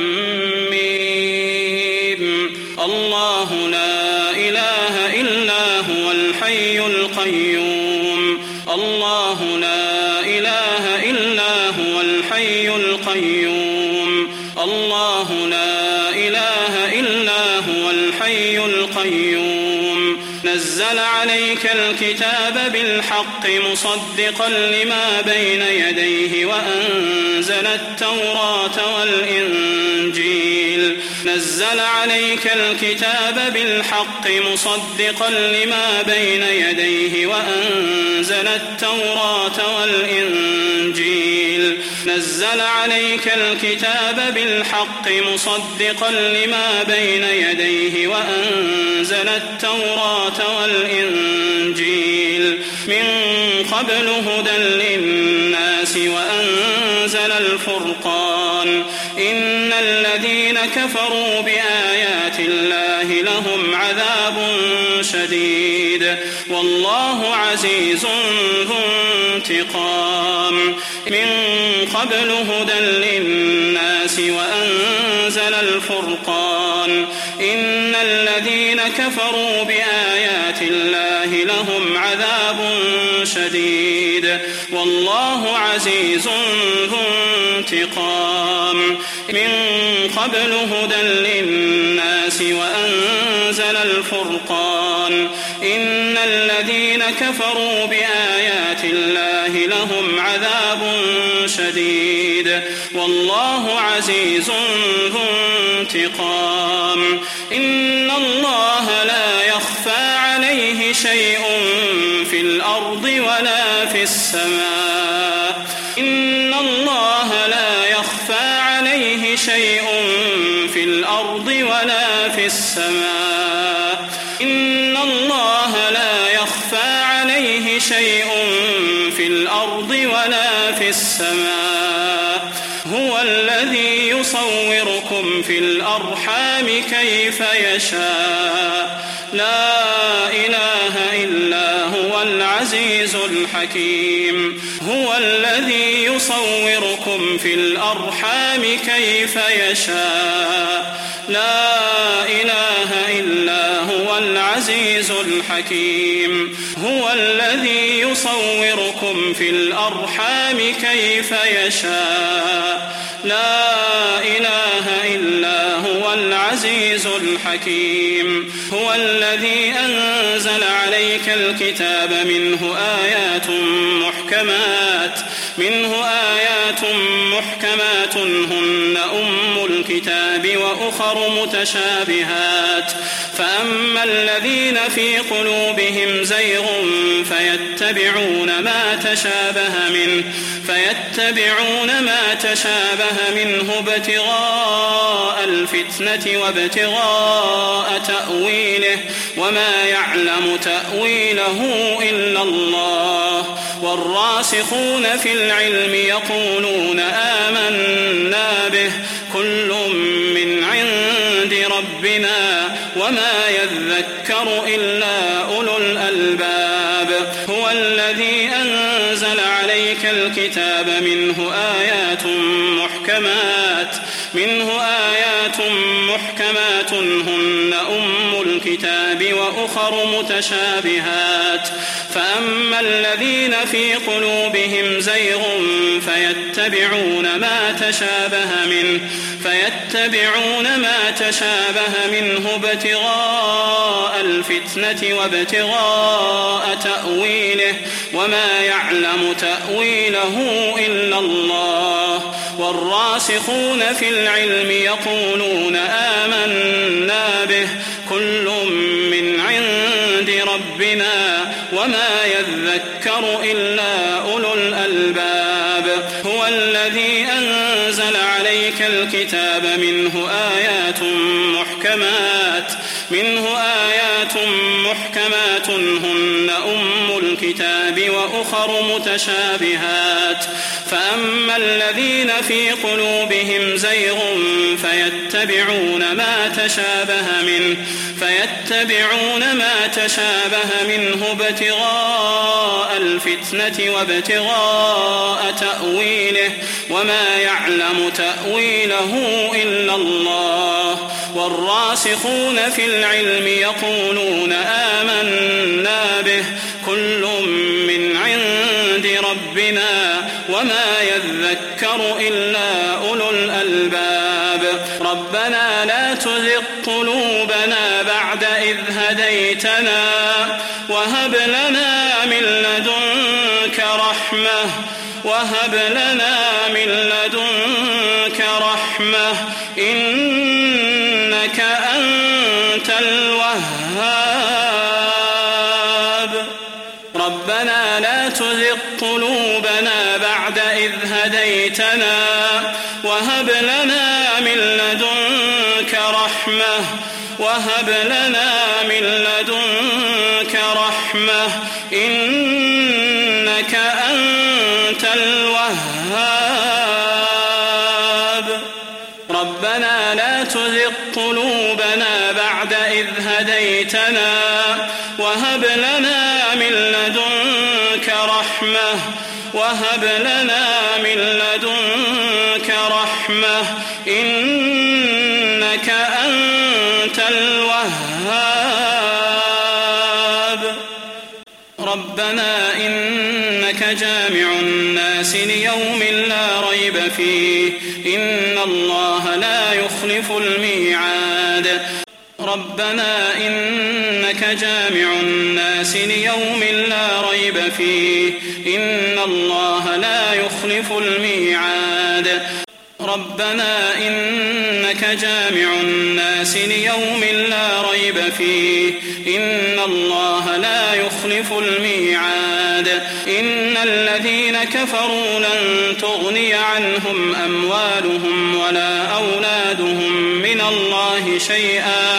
Speaker 1: ميم الله لا إله إلا هو الحي القيوم الله لا إله إلا هو الحي القيوم الله لا إله إلا هو الحي القيوم نزل عليك الكتاب بالحق مصدقا لما بين يديه وأنزل التوراة والإنجيل نزل عليك الكتاب بالحق مصدقا لما بين يديه وأنزل التوراة والإنجيل نزل عليك الكتاب بالحق مصدقا لما بين يديه وأنزل التوراة والإنجيل من قبل هدى للناس وأنزل الفرقان إن الذين كفروا بآيات الله لهم عذاب شديد والله عزيز ذو انتقام من قبل هدى للناس وأنزل الفرقان إن الذين كفروا بآيات الله لهم عذاب شديد والله عزيز ذو انتقام من قبل هدى للناس وأنزل الفرقان إن الذين كفروا بآيات الله لهم عذاب شديد والله عزيز ذو انتقام إن الله لا يخفى عليه شيء في الأرض ولا في السماء إن الله لا يخفى عليه شيء في الأرض ولا في السماء إن الله لا يخفى عليه شيء في الأرض ولا في السماء هو الذي يصوركم في الأرحام كيف يشاء لا إله إلا هو العزيز الحكيم هو الذي يصوركم في الأرحام كيف يشاء لا إله إلا هو العزيز الحكيم هو الذي يصوركم في الأرحام كيف يشاء لا إله إلا هو العزيز الحكيم هو الذي أنزل عليك الكتاب منه آيات محكمات هن أم الكتاب وأخر متشابهات فأما الذين في قلوبهم زيغ فيتبعون ما تشابه منه ابتغاء الفتنة وابتغاء تأويله وما يعلم تأويله إلا الله والراسخون في العلم يقولون آمنا به كل من عند ربنا وما يذكر إلا أولو الألباب هو الذي أنزل عليك الكتاب منه آيات محكمات هن أم الكتاب وأخر متشابهات فأما الذين في قلوبهم زيغ فيتبعون ما تشابه منه ابتغاء الفتنة وابتغاء تأويله وما يعلم تأويله إلا الله والراسخون في العلم يقولون آمنا به كل من عند ربنا وما يذكر إلا أولو الألباب هو الذي أنزل عليك الكتاب منه آيات محكمات هن أم الكتاب وأخر متشابهات فأما الذين في قلوبهم زيغ فيتبعون ما تشابه منه ابتغاء الفتنة وابتغاء تأويله وما يعلم تأويله إلا الله والراسخون في العلم يقولون آمنا به كل من عند ربنا وما يذكر إلا أولو الألباب ربنا لا تزغ قلوبنا بعد إذ هديتنا وهب لنا من لدنك رحمة إنك أنت الوهاب ربنا لا تزغ قلوبنا بعد إذ هديتنا وهب لنا من لدنك رحمة إنك أنت الوهاب ربنا لا تزغ قلوبنا بعد إذ هديتنا وهب لنا من لدنك رحمة إنك أنت الوهاب ربنا إنك جامع الناس ليوم لا ريب فيه إن الله لا يخلف الميعاد ربنا إنك جامع الناس ليوم لا ريب فيه إن الله لا يخلف الميعاد ربنا إنك جامع الناس ليوم لا ريب فيه إن الله لا يخلف الميعاد إن الذين كفروا لن تغني عنهم أموالهم ولا أولادهم من الله شيئا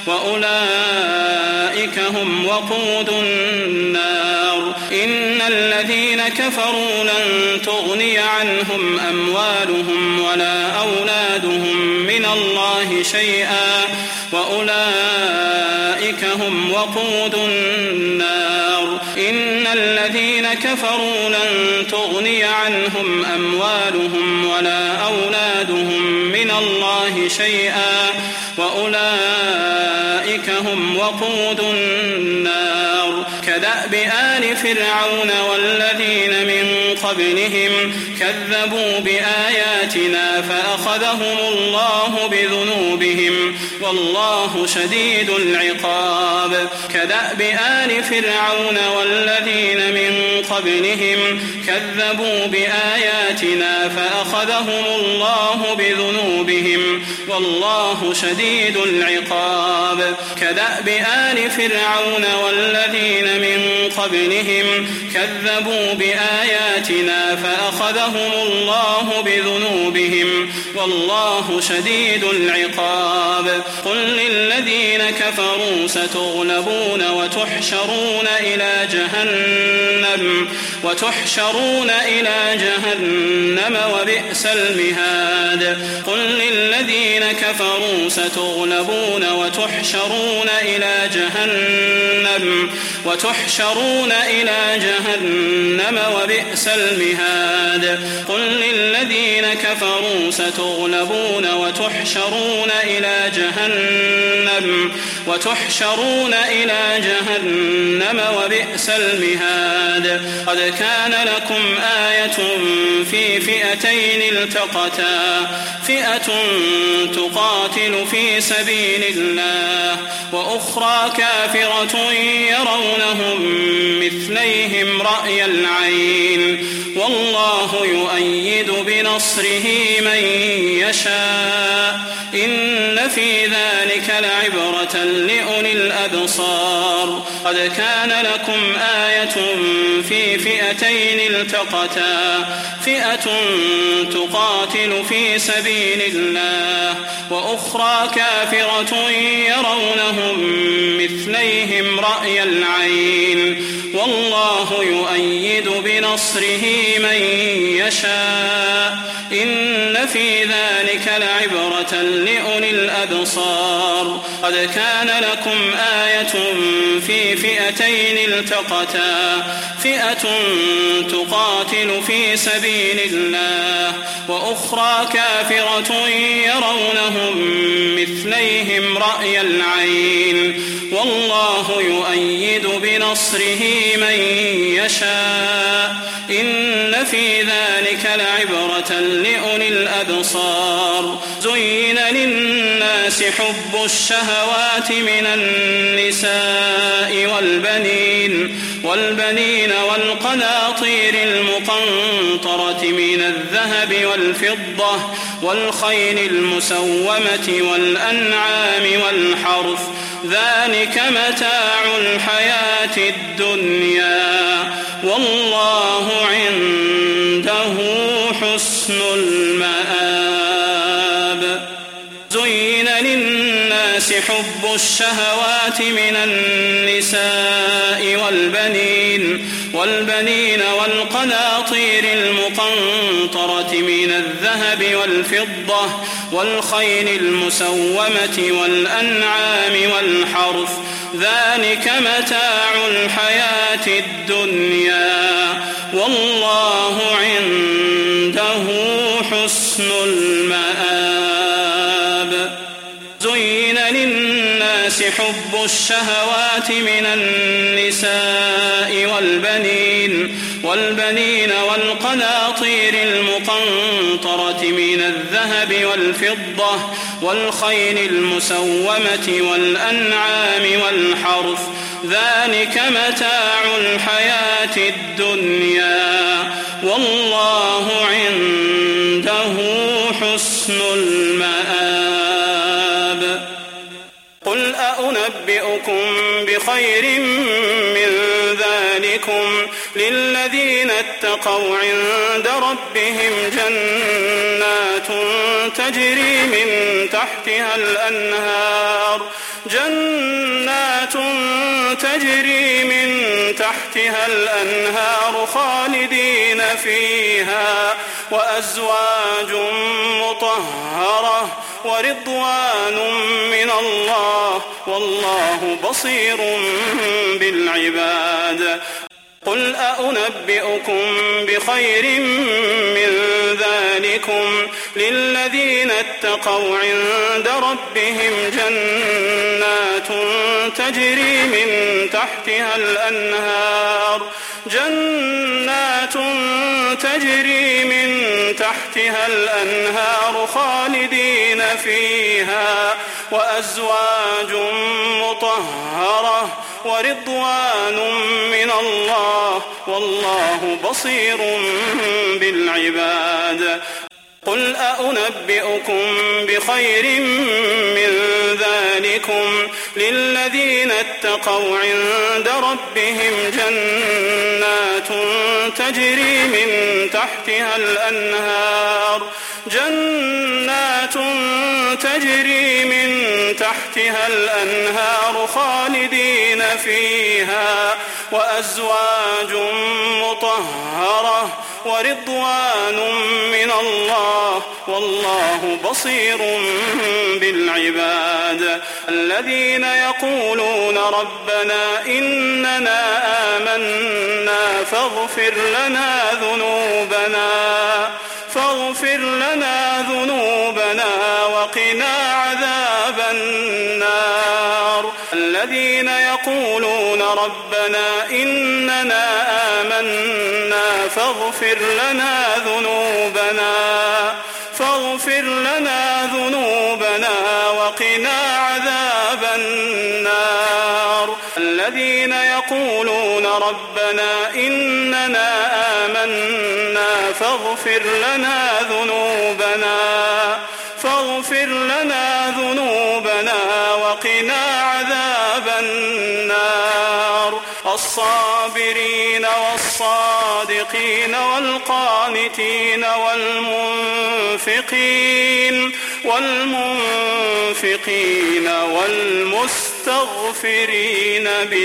Speaker 1: وأولئك هم وقود النار إن الذين كفروا لن تغني عنهم أموالهم ولا أولادهم من الله شيئا وأولئك هم وقود النار إن الذين كفروا لن تغني عنهم أموالهم ولا أولادهم من الله شيئا وأولئك هم وقود النار كدأب آل فرعون والذين من قبلهم كذبوا بآياتنا فأخذهم الله بذنوبهم والله شديد العقاب كدأب آل فرعون والذين من قبلهم كذبوا بآياتنا فأخذهم الله بذنوبهم والله شديد العقاب كدأب آل فرعون والذين من قبلهم كذبوا بآياتنا فأخذهم الله بذنوبهم والله شديد العقاب قل للذين كفروا ستغلبون وتحشرون إلى جهنم وبئس المهاد قل للذين كفروا ستغلبون وتحشرون إلى جهنم وبئس المهاد قل للذين كفروا ستغلبون وتحشرون إلى جهنم وبئس المهاد قد كان لكم آية في فئتين التقتا فئة تقاتل في سبيل الله وأخرى كافرة يرونهم مثليهم رأي العين والله يؤيد بنصره من يشاء إن في ذلك لعبرة لأولي الأبصار قد كان لكم آية في فئتين التقتا فئة تقاتل في سبيل الله وأخرى كافرة يرونهم مثليهم رأي العين والله يؤيد بنصره من يشاء إن في ذلك لعبرة لأولي الأبصار قد كان لكم آية في فئتين التقتا فئة تقاتل في سبيل الله وأخرى كافرة يرونهم مثليهم رأي العين والله يؤيد بنصره من يشاء إن في ذلك لعبرة لأولي الأبصار زين للناس حب الشهوات من النساء والبنين والقناطير المقنطرة من الذهب والفضة والخيل المسومة والأنعام والحرث ذلك متاع الحياة الدنيا والله عنده حسن المآب زين للناس حب الشهوات من النساء والبنين والقناطير المقنطرة من الذهب والفضة والخيل المسومة والأنعام والحرث ذلك متاع الحياة الدنيا والله عنده حسن المآب زين للناس حب الشهوات من النساء والبنين والقناطير المقنطرة من الذهب والفضة والخيل المسومة والأنعام والحرث ذلك متاع الحياة الدنيا والله عنده حسن المآب قل أنبئكم بخير من ذلكم للذين اتقوا عند ربهم جنات تجري من تحتها الأنهار خالدين فيها وأزواج مطهرة ورضوان من الله والله بصير بالعباد. قل أنبئكم بخير من ذلكم للذين اتقوا عند ربهم جنات تجري من تحتها الأنهار خالدين فيها وأزواج مطهرة ورضوان من الله والله بصير بالعباد. قل أنبئكم بخير من ذلكم للذين اتقوا عند ربهم جنات تجري من تحتها الأنهار خالدين فيها وأزواج مطهرة ورضوان من الله والله بصير بالعباد. الذين يقولون ربنا إننا آمنا فاغفر لنا ذنوبنا وقنا عذاب النار. الذين يقولون ربنا إننا آمنا فاغفر لنا ذنوبنا وقنا عذاب النار. الذين يقولون ربنا إننا آمنا فاغفر لنا ذنوبنا وقنا عذاب النار. الصابرين والصادقين والقانتين والمنفقين والمستغفرين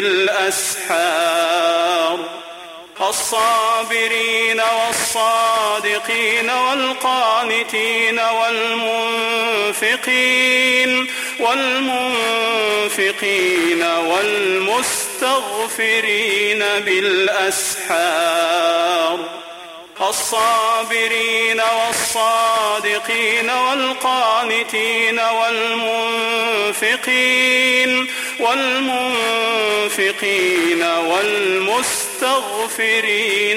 Speaker 1: بالأسحار. الصابرين والصادقين والقانتين والمنفقين والمستغفرين بالأسحار. الصابرين والصادقين والقانتين والمنفقين والمستغفرين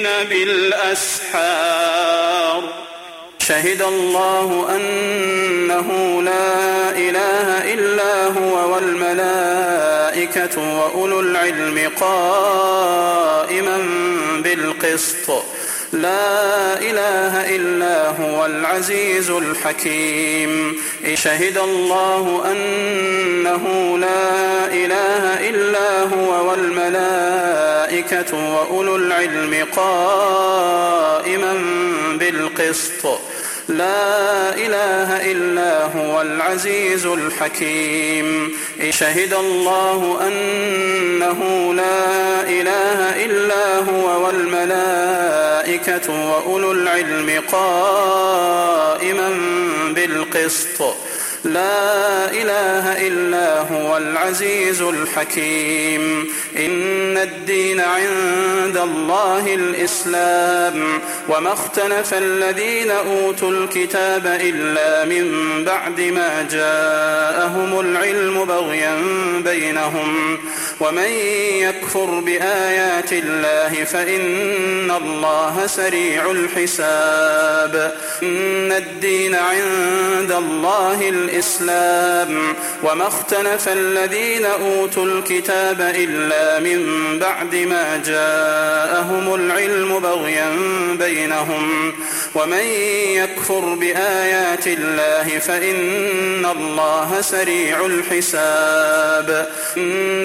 Speaker 1: بالأسحار. شهد الله أنه لا إله إلا هو والملائكة وأولو العلم قائما بالقسط لا إله إلا هو العزيز الحكيم. شهد الله أنه لا إله إلا هو والملائكة وأولو العلم قائما بالقسط لا إله إلا هو العزيز الحكيم. شهد الله أنه لا إله إلا هو والملائكة وأولو العلم قائما بالقسط لا إله إلا هو العزيز الحكيم. إن الدين عند الله الإسلام وما اختلف الذين أوتوا الكتاب إلا من بعد ما جاءهم العلم بغيا بينهم ومن يكفر بآيات الله فإن الله سريع الحساب. إن الدين عند الله الإسلام وما اختلف الذين أوتوا الكتاب إلا من بعد ما جاءهم العلم بغيا بينهم ومن يكفر بآيات الله فإن الله سريع الحساب. إن الدين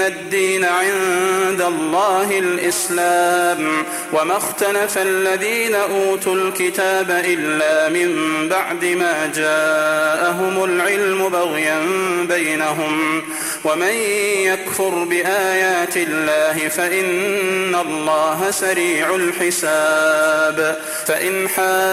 Speaker 1: الدين عند الله الإسلام وما اختلف الذين أوتوا الكتاب إلا من بعد ما جاءهم العلم بغيا بينهم ومن يكفر بآيات الله فإن الله سريع الحساب فإن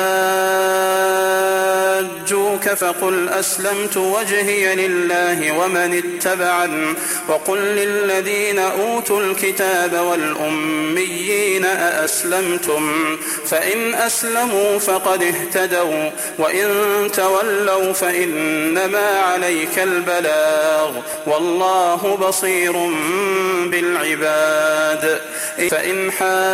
Speaker 1: حاجوك فقل أسلمت وجهي لله ومن اتبعني وقل للذين أوتوا الكتاب والأميين أأسلمتم فإن أسلموا فقد اهتدوا وإن تولوا فإنما عليك البلاغ والله بصير بالعباد فإن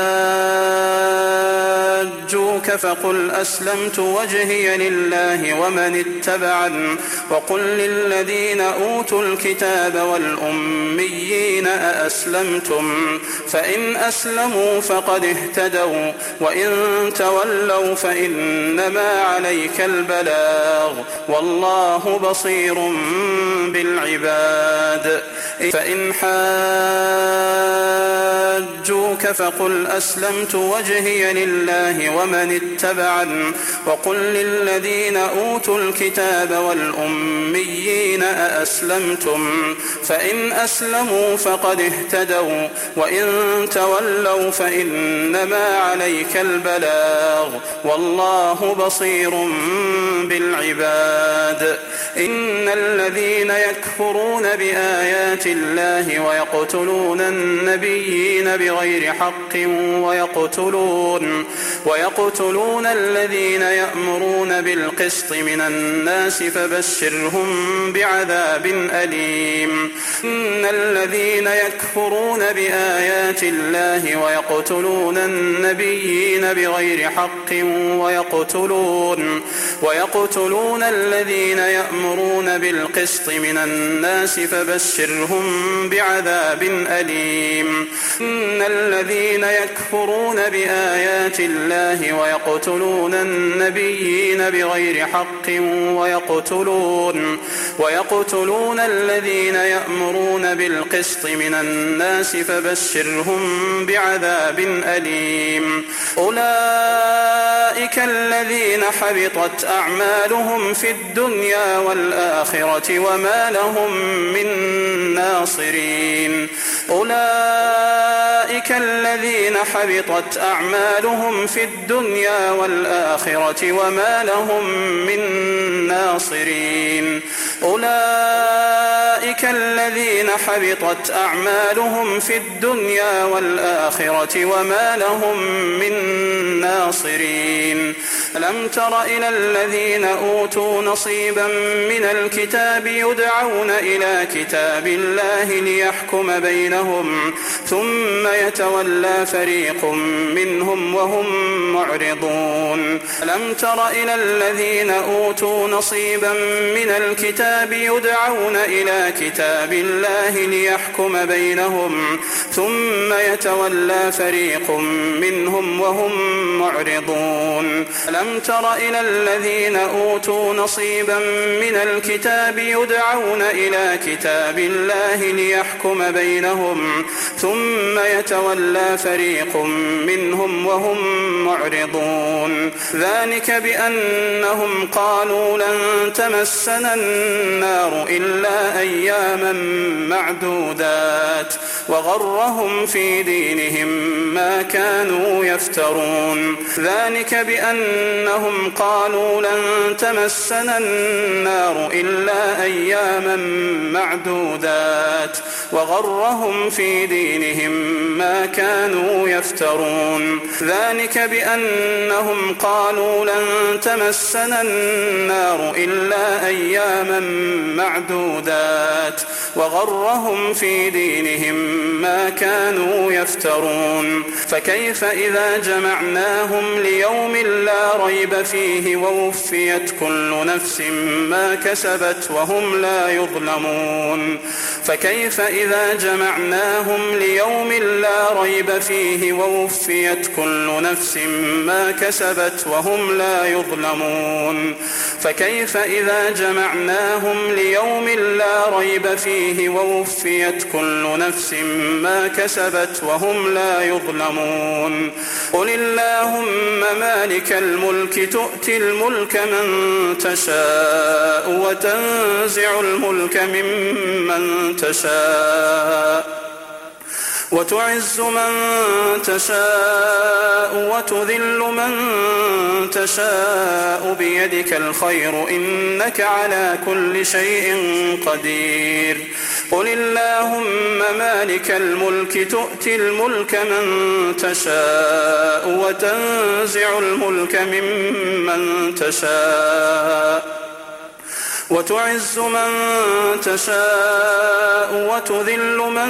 Speaker 1: حاجوك فقل أسلمت وجهي لله ومن اتبعني وقل للذين أوتوا الكتاب والأميين أأسلمتم فإن أسلموا فقد اهتدوا وإن تولوا فإنما عليك البلاغ والله بصير بالعباد فإن حاجوك فقل أسلمت وجهي لله ومن اتبعني وقل للذين أوتوا الكتاب والأميين أأسلمتم فإن أسلموا فقد اهتدوا وإن تولوا فإنما عليك البلاغ والله بصير بالعباد إن الذين يكفرون بآيات الله ويقتلون النبيين بغير حق ويقتلون الذين يأمرون بالقسط من الناس فبشرهم بعذاب أليم إن الذين يكفرون بآيات الله ويقتلون النبيين بغير حق ويقتلون الذين يأمرون بالقسط من الناس فبشرهم بعذاب أليم إن الذين يكفرون بآيات الله ويقتلون النبيين بغير حق ويقتلون الذين يأمرون بالقسط من الناس فبشرهم بعذاب أليم أولئك الذين حبطت أعمالهم في الدنيا والآخرة وما لهم من ناصرين أولئك الذين حبطت أعمالهم في الدنيا والآخرة وما لهم من ناصرين أولئك الذين حبطت أعمالهم في الدنيا والآخرة وما لهم من ناصرين ألم تر إلى الذين أوتوا نصيبا من الكتاب يدعون إلى كتاب الله ليحكم بينهم ثم يتولى فريق منهم وهم معرضون ألم تر إلى الذين أوتوا نصيبا من الكتاب يدعون إلى كتاب الله ليحكم بينهم ثم يتولى فريق منهم وهم معرضون ألم تر إلى الذين أوتوا نصيبا من الكتاب يدعون إلى كتاب الله ليحكم بينهم ثم يتولى فريق منهم وهم معرضون ذلك بأنهم قالوا لن تمسنا النار إلا أياما معدودات وغرهم في دينهم ما كانوا يفترون ذلك بأنهم قالوا لن تمسنا النار إلا أياما معدودات وغرهم في دينهم ما كانوا يفترون ذلك بأنهم قالوا لن تمسنا النار إلا أياما معدودات وغرهم في دينهم ما كانوا يفترون فكيف إذا جمعناهم ليوم لا ريب فيه ووفيت كل نفس ما كسبت وهم لا يظلمون فكيف إذا جمعناهم ليوم لا ريب فيه ووفيت كل نفس ما كسبت وهم لا يظلمون فكيف إذا جمعناهم ليوم لا ريب فيه ووفيت كل نفس ما كسبت وهم لا يظلمون قل اللهم مالك الملك تؤتي الملك من تشاء وتنزع الملك ممن تشاء وتعز من تشاء وتذل من تشاء بيدك الخير إنك على كل شيء قدير قل اللهم مالك الملك تؤتي الملك من تشاء وتنزع الملك ممن تشاء وتعز من تشاء وتذل من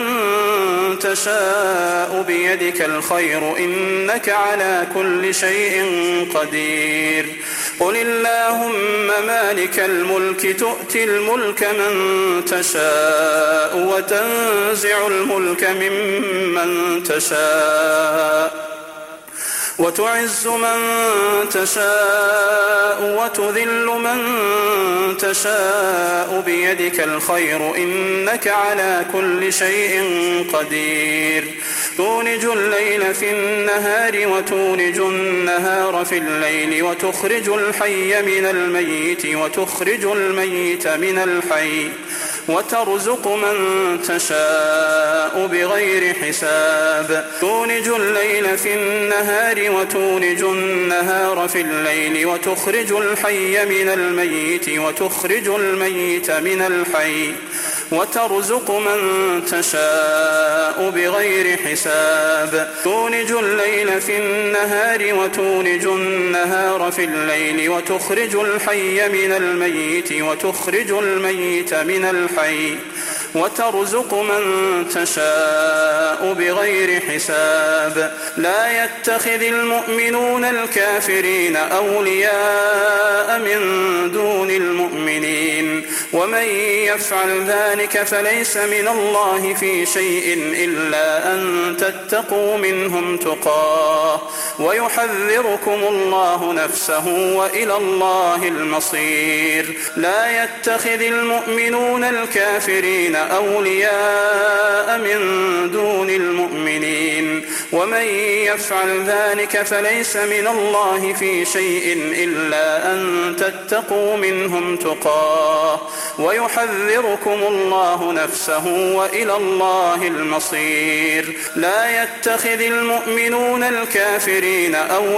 Speaker 1: تشاء بيدك الخير إنك على كل شيء قدير قل اللهم مالك الملك تؤتي الملك من تشاء وتنزع الملك ممن تشاء وتعز من تشاء وتذل من تشاء بيدك الخير إنك على كل شيء قدير تولج الليل في النهار وتولج النهار في الليل وتخرج الحي من الميت وتخرج الميت من الحي وترزق من تشاء بغير حساب تولج الليل في النهار وتولج النهار في الليل وتخرج الحي من الميت وتخرج الميت من الحي وترزق من تشاء بغير حساب تولج الليل في النهار وتولج النهار في الليل وتخرج الحي من الميت وتخرج الميت من الحي وترزق من تشاء بغير حساب لا يتخذ المؤمنون الكافرين أولياء من دون المؤمنين ومن يفعل ذلك فليس من الله في شيء إلا أن تتقوا منهم تقاه ويحذركم الله نفسه وإلى الله المصير لا يتخذ المؤمنون الكافرين أولياء من دون المؤمنين ومن يفعل ذلك فليس من الله في شيء إلا أن تتقوا منهم تقاه ويحذركم الله نفسه وإلى الله المصير لا يتخذ المؤمنون الكافرين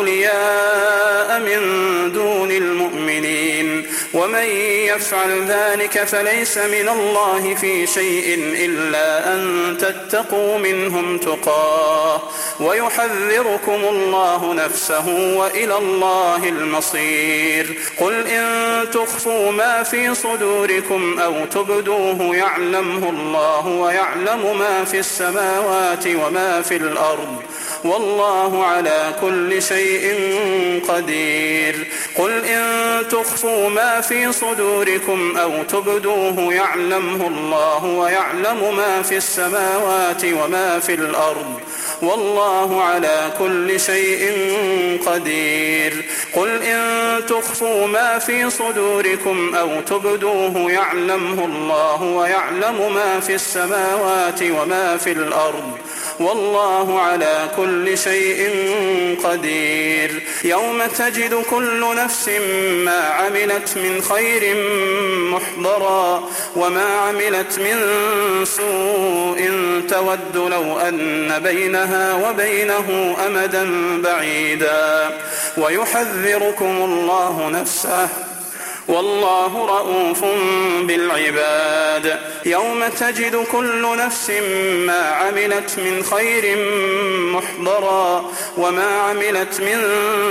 Speaker 1: أولياء من دون المؤمنين ومن يفعل ذلك فليس من الله في شيء إلا أن تتقوا منهم تقاه ويحذركم الله نفسه وإلى الله المصير قل إن تخفوا ما في صدوركم أو تبدوه يعلمه الله ويعلم ما في السماوات وما في الأرض والله على كل شيء قدير قل إن تخفوا ما في صدوركم أو تبدوه يعلمه الله ويعلم ما في السماوات وما في الأرض والله على كل شيء قدير قل إن تخفوا ما في صدوركم أو تبدوه يعلمه الله ويعلم ما في السماوات وما في الأرض والله على كل شيء قدير يوم تجد كل نفس ما عملت من خير محضرا وما عملت من سوء تود لو أن بينها وبينه أمدا بعيدا ويحذركم الله نفسه والله رؤوف بالعباد يوم تجد كل نفس ما عملت من خير محضرا وما عملت من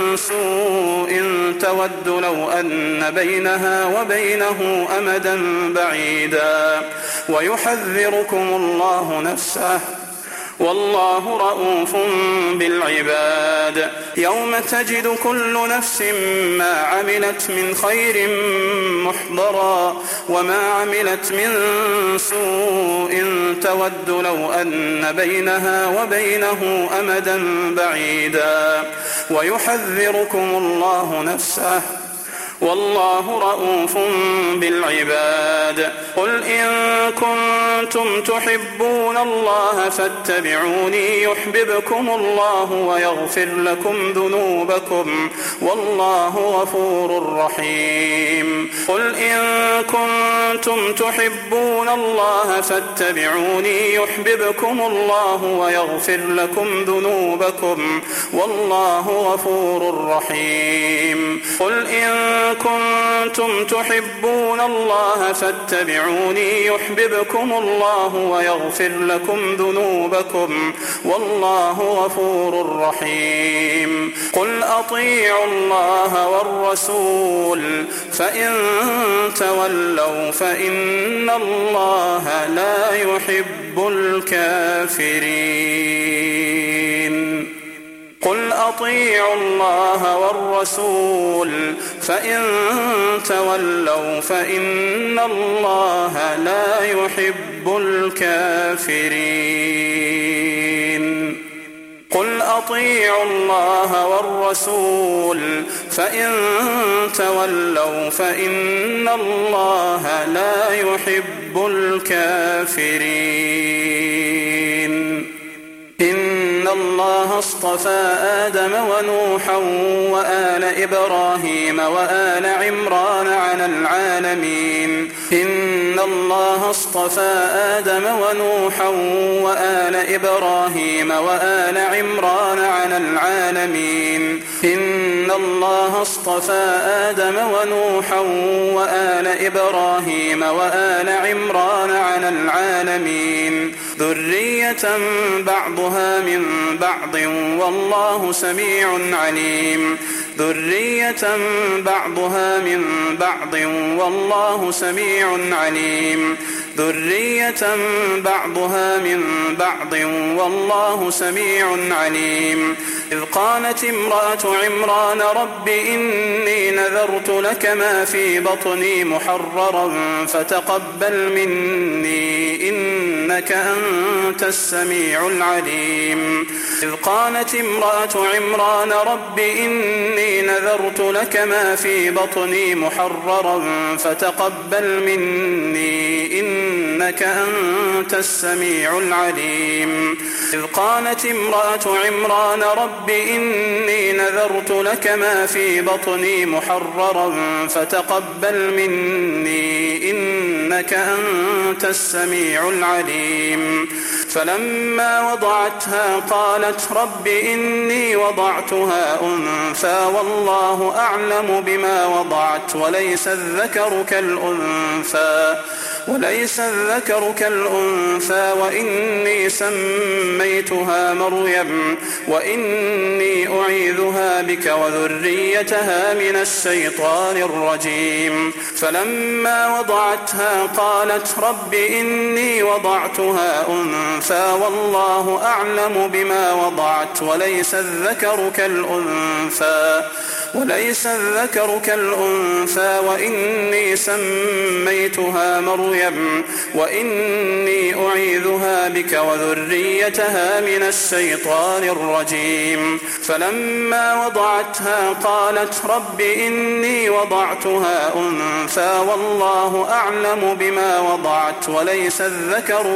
Speaker 1: سوء تود لو أن بينها وبينه أمدا بعيدا ويحذركم الله نفسه والله رؤوف بالعباد. يوم تجد كل نفس ما عملت من خير محضرا وما عملت من سوء تود لو أن بينها وبينه أمدا بعيدا ويحذركم الله نفسه والله رؤوف بالعباد. قل إن كنتم تحبون الله فاتبعوني يحببكم الله ويغفر لكم ذنوبكم والله غفور رحيم. قل إن كنتم تحبون الله فاتبعوني يحببكم الله ويغفر لكم ذنوبكم والله غفور رحيم. قل إن كنتم تحبون الله فاتبعوني يحببكم الله ويغفر لكم ذنوبكم والله غفور رحيم. قل أطيعوا الله والرسول فإن تولوا فإن الله لا يحب الكافرين. قل أطيعوا الله والرسول فإن تولوا فإن الله لا يحب الكافرين. قل أطيعوا الله والرسول فإن تولوا فإن الله لا يحب الكافرين. إن الله اصطفى آدم ونوحا وآل إبراهيم وآل عمران على العالمين. إن الله اصطفى آدم ونوحا وآل إبراهيم وآل عمران على العالمين. إن الله اصطفى آدم ونوحا وآل إبراهيم وآل عمران على العالمين ذرية بعضها من بعض والله سميع عليم. ذرية بعضها من بعض والله سميع عليم. ذرية بعضها من بعض والله سميع عليم. إذ قالت امرأة عمران رب إني نذرت لك ما في بطني محررا فتقبل مني إنك أنت السميع العليم. إذ قالت امرأة عمران رب إني نذرت لك ما في بطني محررا فتقبل مني إنك أنت السميع العليم. إذ قالت امرأة عمران رب إني نذرت لك ما في بطني محررا فتقبل مني إنك أنت السميع العليم. فلما وضعتها قالت رب إني وضعتها أنثى والله أعلم بما وضعت وليس الذكر كالأنثى وإني سميتها مريم وإني أعيذها بك وذريتها من الشيطان الرجيم. فلما وضعتها قالت رب إني وضعتها أنثى والله أعلم بما وضعت وليس الذكر كالأنثى وإني سميتها مريم وإني أعيذها بك وذريتها من الشيطان الرجيم. فلما وضعتها قالت رب إني وضعتها أنثى والله أعلم بما وضعت وليس الذكر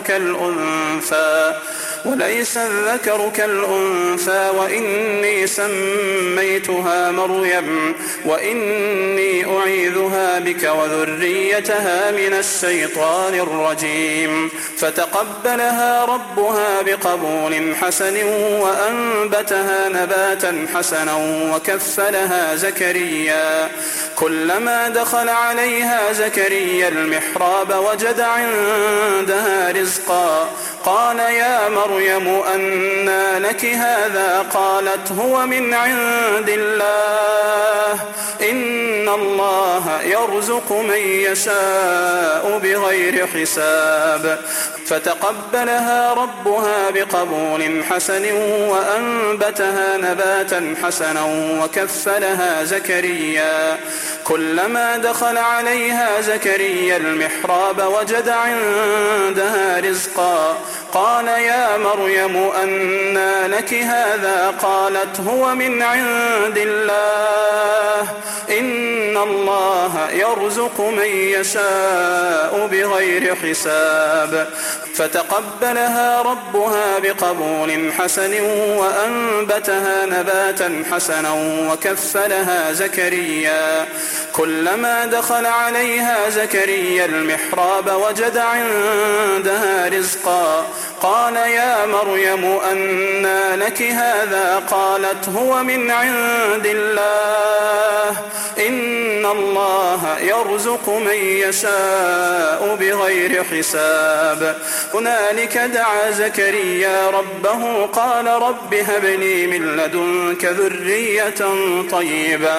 Speaker 1: كالأنثى وإني سميتها مريم وإني أعيذها بك وذريتها من الشيطان الرجيم. فتقبلها ربها بقبول حسن وأنبتها نباتا حسنا وكفلها زكريا. كلما دخل عليها زكريا المحراب وجد عندها رزقا قال يا مريم أنى لك هذا؟ قالت هو من عند الله إن الله يرزق من يشاء بغير حساب. فتقبلها ربها بقبول حسن وأنبتها نباتا حسنا وكفلها زكريا. كلما دخل عليها زكريا المحراب وجد عندها رزقا قال يا مريم أنى لك هذا؟ قالت هو من عند الله إن الله يرزق من يشاء بغير حساب. فتقبلها ربها بقبول حسن وأنبتها نباتا حسنا وكفلها زكريا. كلما دخل عليها زكريا المحراب وجد عندها رزقا قال يا مريم أنى لك هذا؟ قالت هو من عند الله إن الله يرزق من يشاء بغير حساب. هنالك دعا زكريا ربه قال رب هب لي من لدنك ذرية طيبة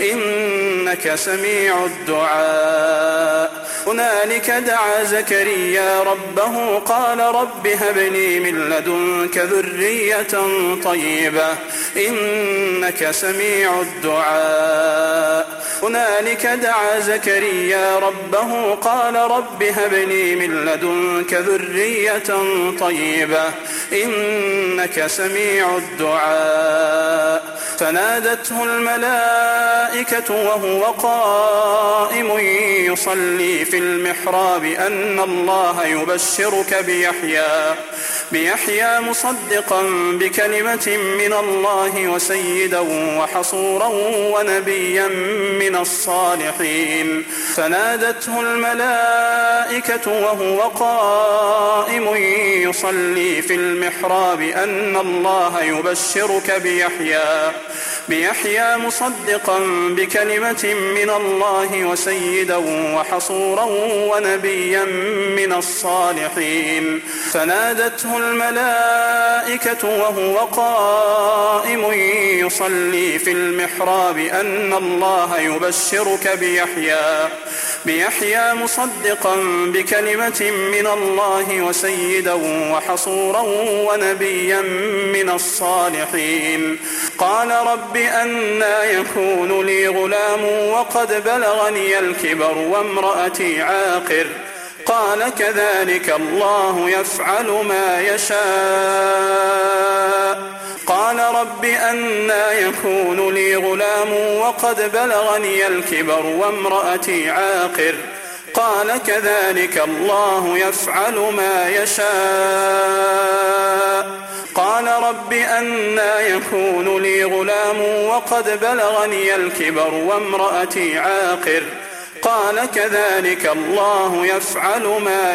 Speaker 1: إنك سميع الدعاء. هنالك دعا زكريا ربه قال رب هب لي من لدنك ذرية طيبة إنك سميع الدعاء. هنالك دعا زكريا ربه قال رب هب لي من لدنك ذرية طيبة إنك سميع الدعاء. فنادته الملائكة وهو قائم يصلي في المحراب أن الله يبشرك بيحيى مصدقا بكلمة من الله وسيدا وحصورا ونبيا من الصالحين. فنادته الملائكة وهو قائم يصلي في المحراب أن الله يبشرك بيحيى مصدقا بكلمة من الله وسيدا وحصورا ونبيا من الصالحين. فنادته الملائكة وهو قائم يصلي في المحراب أن الله يبشرك بيحيى مصدقا بكلمة من الله وسيدا وحصورا ونبيا من الصالحين. قال رب أنى يكون لي غلام وقد بلغني الكبر وامرأتي عاقر؟ قال كذلك الله يفعل ما يشاء. قال رب أنى يكون لي غلام وقد بلغني الكبر وامرأتي عاقر؟ قال كذلك الله يفعل ما يشاء. قال رب أنى يكون لي غلام وقد بلغني الكبر وامرأتي عاقر؟ قال كذلك الله يفعل ما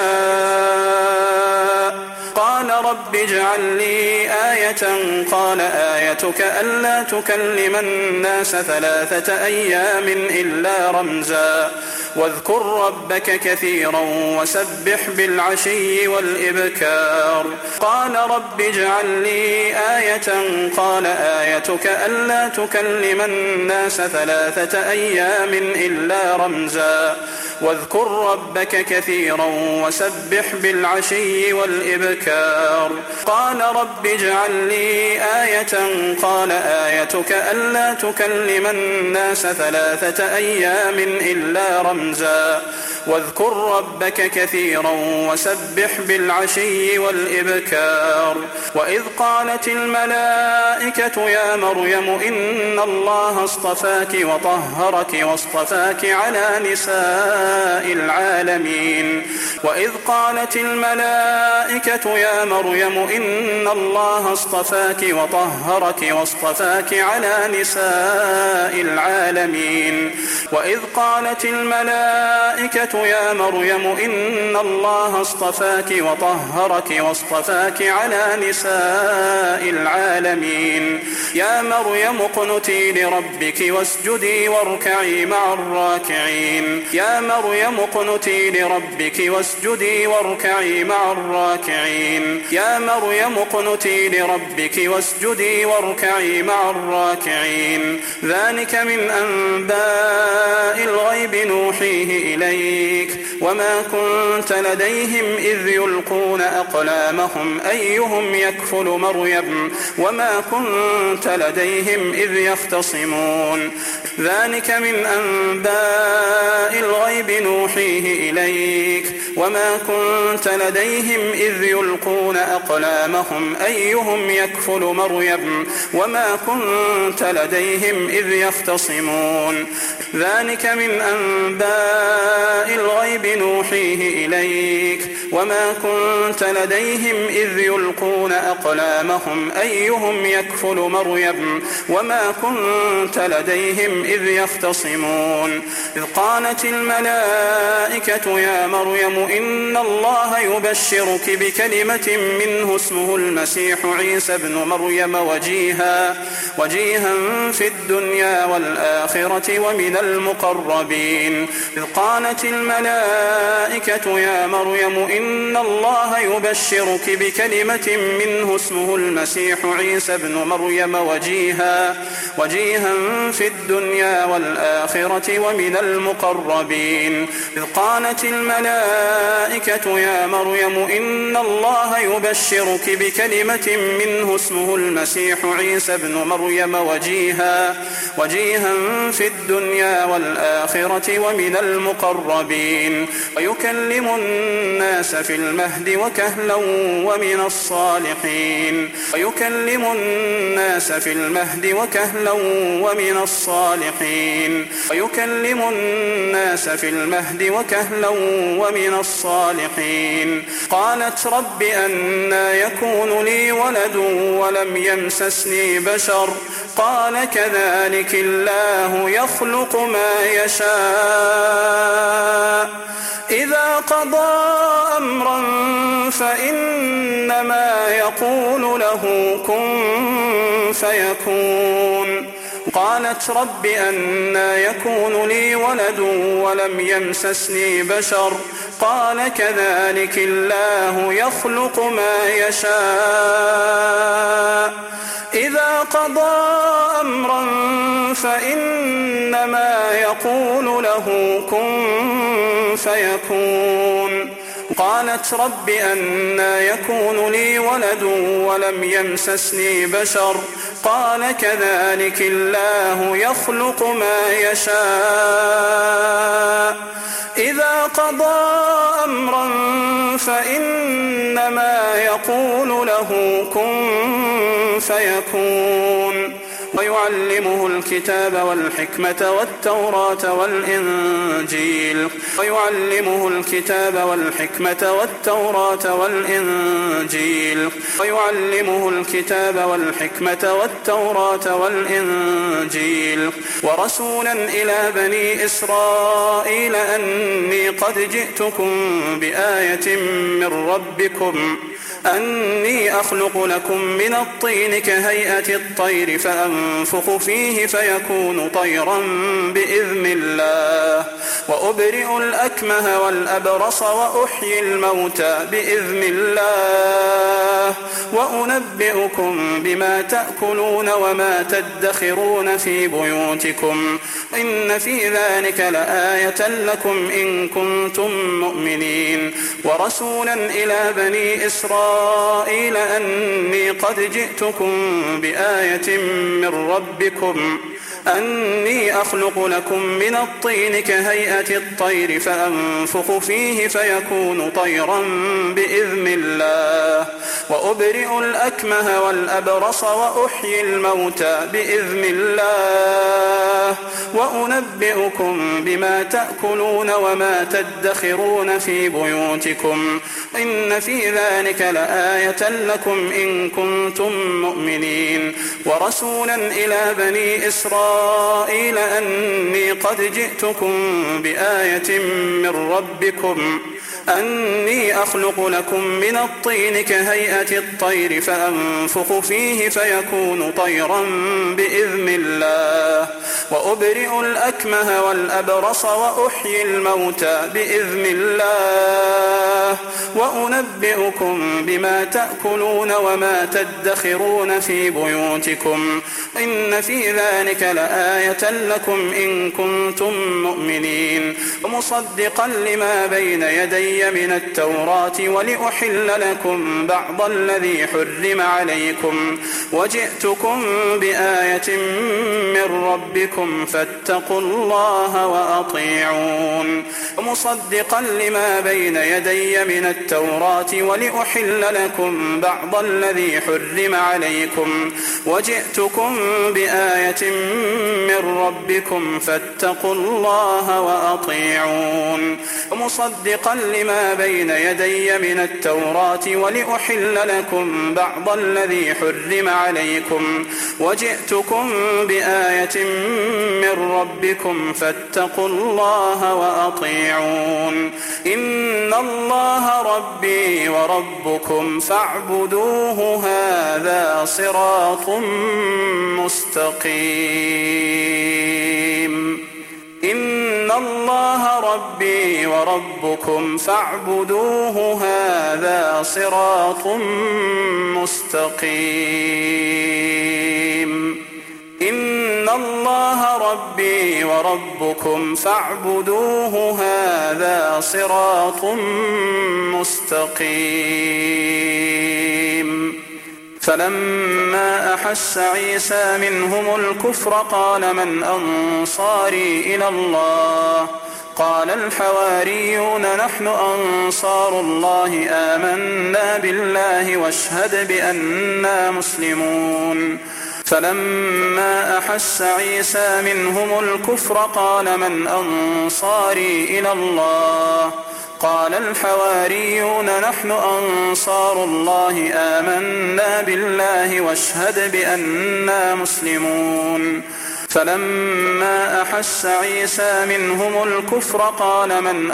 Speaker 1: يشاء. قال رب اجعل لي آية. قال آيتك ألا تكلم الناس 3 أيام إلا رمزا واذكر ربك كثيرا وسبح بالعشي والإبكار. قال رب اجعل لي آية. قال آيتك ألا تكلم الناس 3 أيام إلا رمزا واذكر ربك كثيرا وسبح بالعشي والإبكار. قال رب اجعل لي آية. قال آيتك ألا تكلم الناس 3 أيام إلا رمزا واذكر ربك كثيرا وسبح بالعشي والإبكار. وإذ قالت الملائكة يا مريم إن الله اصطفاك وطهرك واصطفاك على نساء العالمين. وإذ قالت الملائكة يا مريم إن الله اصطفاك وطهرك واصطفاك على نساء العالمين. وإذ قالت الملائكة يا مريم إن الله اصطفاك وطهرك واصطفاك على نساء العالمين. يا مريم اقنتي لربك واسجدي واركعي مع الراكعين يا مريم اقنتي لربك واسجدي واركعي مع الراكعين يا مريم اقنتي لربك واسجدي واركعي مع الراكعين ذلك من أنباء الغيب نوحيه إليك وما كنت لديهم إذ يلقون أقلامهم أيهم يكفل مريم وما كنت لديهم إذ يختصمون ذلك من أنباء الغيب نوحيه إليك وما كنت لديهم إذ يلقون أقلامهم أيهم يكفل مريم وما كنت لديهم إذ يختصمون ذلك من أنباء الغيب نوحيه إليك وما كنت لديهم إذ يلقون أقلامهم أيهم يكفل مريم وما كنت لديهم إذ يختصمون إذ قالت الملائكة يا مريم إن الله يبشرك بكلمة منه اسمه المسيح عيسى ابن مريم وجيها في الدنيا والآخرة ومن المقربين إذ قالت الملائكة يا مريم إن الله يبشرك بكلمة منه اسمه المسيح عيسى ابن مريم وجيها في الدنيا والآخرة ومن المقربين إذ قالت الملائكة يا مريم إن الله يبشرك بكلمة منه اسمه المسيح عيسى ابن مريم وجيها في الدنيا والآخرة ومن المقربين ويكلم الناس في المهد وكهلا ومن الصالحين ويكلم الناس في المهد وكهلا ومن الصالحين ويكلم الناس في المهد وكهلا ومن الصالحين قالت رب أنى يكون لي ولد ولم يمسسني بشر قال كذلك الله يخلق ما يشاء إذا قضى أمرا فإنما يقول له كن فيكون قالت رب أنى يكون لي ولد ولم يمسسني بشر قال كذلك الله يخلق ما يشاء إذا قضى أمرا فإنما يقول له كن فيكون قالت رب أنى يكون لي ولد ولم يمسسني بشر قال كذلك الله يخلق ما يشاء إذا قضى أمرا فإنما يقول له كن فيكون ويعلمه الكتاب والحكمة والتوراة والإنجيل ويعلمه الكتاب والحكمة والتوراة والإنجيل ويعلمه الكتاب والحكمة والتوراة والإنجيل ورسولا إلى بني إسرائيل أني قد جئتكم بآية من ربكم أني أخلق لكم من الطين كهيئة الطير فأنفخ فيه فيكون طيرا بإذن الله وأبرئ الأكمه والأبرص وأحيي الموتى بإذن الله وأنبئكم بما تأكلون وما تدخرون في بيوتكم إن في ذلك لآية لكم إن كنتم مؤمنين ورسولا إلى بني إسرائيل أني قد جئتكم بآية من ربكم أني أخلق لكم من الطين كهيئة الطير فأنفخ فيه فيكون طيرا بإذن الله وأبرئ الأكمه والأبرص وأحيي الموتى بإذن الله وأنبئكم بما تأكلون وما تدخرون في بيوتكم إن في ذلك لآية لكم إن كنتم مؤمنين ورسولا إلى بني إسرائيل أني قد جئتكم بآية من ربكم أني أخلق لكم من الطين كهيئة الطير فأنفخ فيه فيكون طيرا بإذن الله وأبرئ الأكمه والأبرص وأحيي الموتى بإذن الله وأنبئكم بما تأكلون وما تدخرون في بيوتكم إن في ذلك لآية لكم إن كنتم مؤمنين ومصدقا لما بين يدي من التوراة ولأحل لكم بعض الذي حرم عليكم وجئتكم بآية من ربكم فاتقوا الله وأطيعون ومصدقا لما بين يدي من التوراة ولأحل لكم بعض الذي حرم عليكم وجئتكم بآية من ربكم فاتقوا الله وأطيعون ومصدقا لما بين يدي من التوراة ولأحل لكم بعض الذي حرم عليكم وجئتكم بآية من ربكم فاتقوا الله وأطيعون إن الله ربي وربكم فاعبدوه هذا صراط مستقيم إن الله ربي وربكم فاعبدوه هذا صراط مستقيم إن الله ربي وربكم فاعبدوه هذا صراط مستقيم فلما أحس عيسى منهم الكفر قال من أنصاري إلى الله قال الحواريون نحن أنصار الله آمنا بالله واشهد بأننا مسلمون فلما أحس عيسى منهم الكفر قال من أنصاري إلى الله قال الحواريون نحن أنصار الله آمنا بالله واشهد بأننا مسلمون فلما أحس عيسى منهم الكفر قال من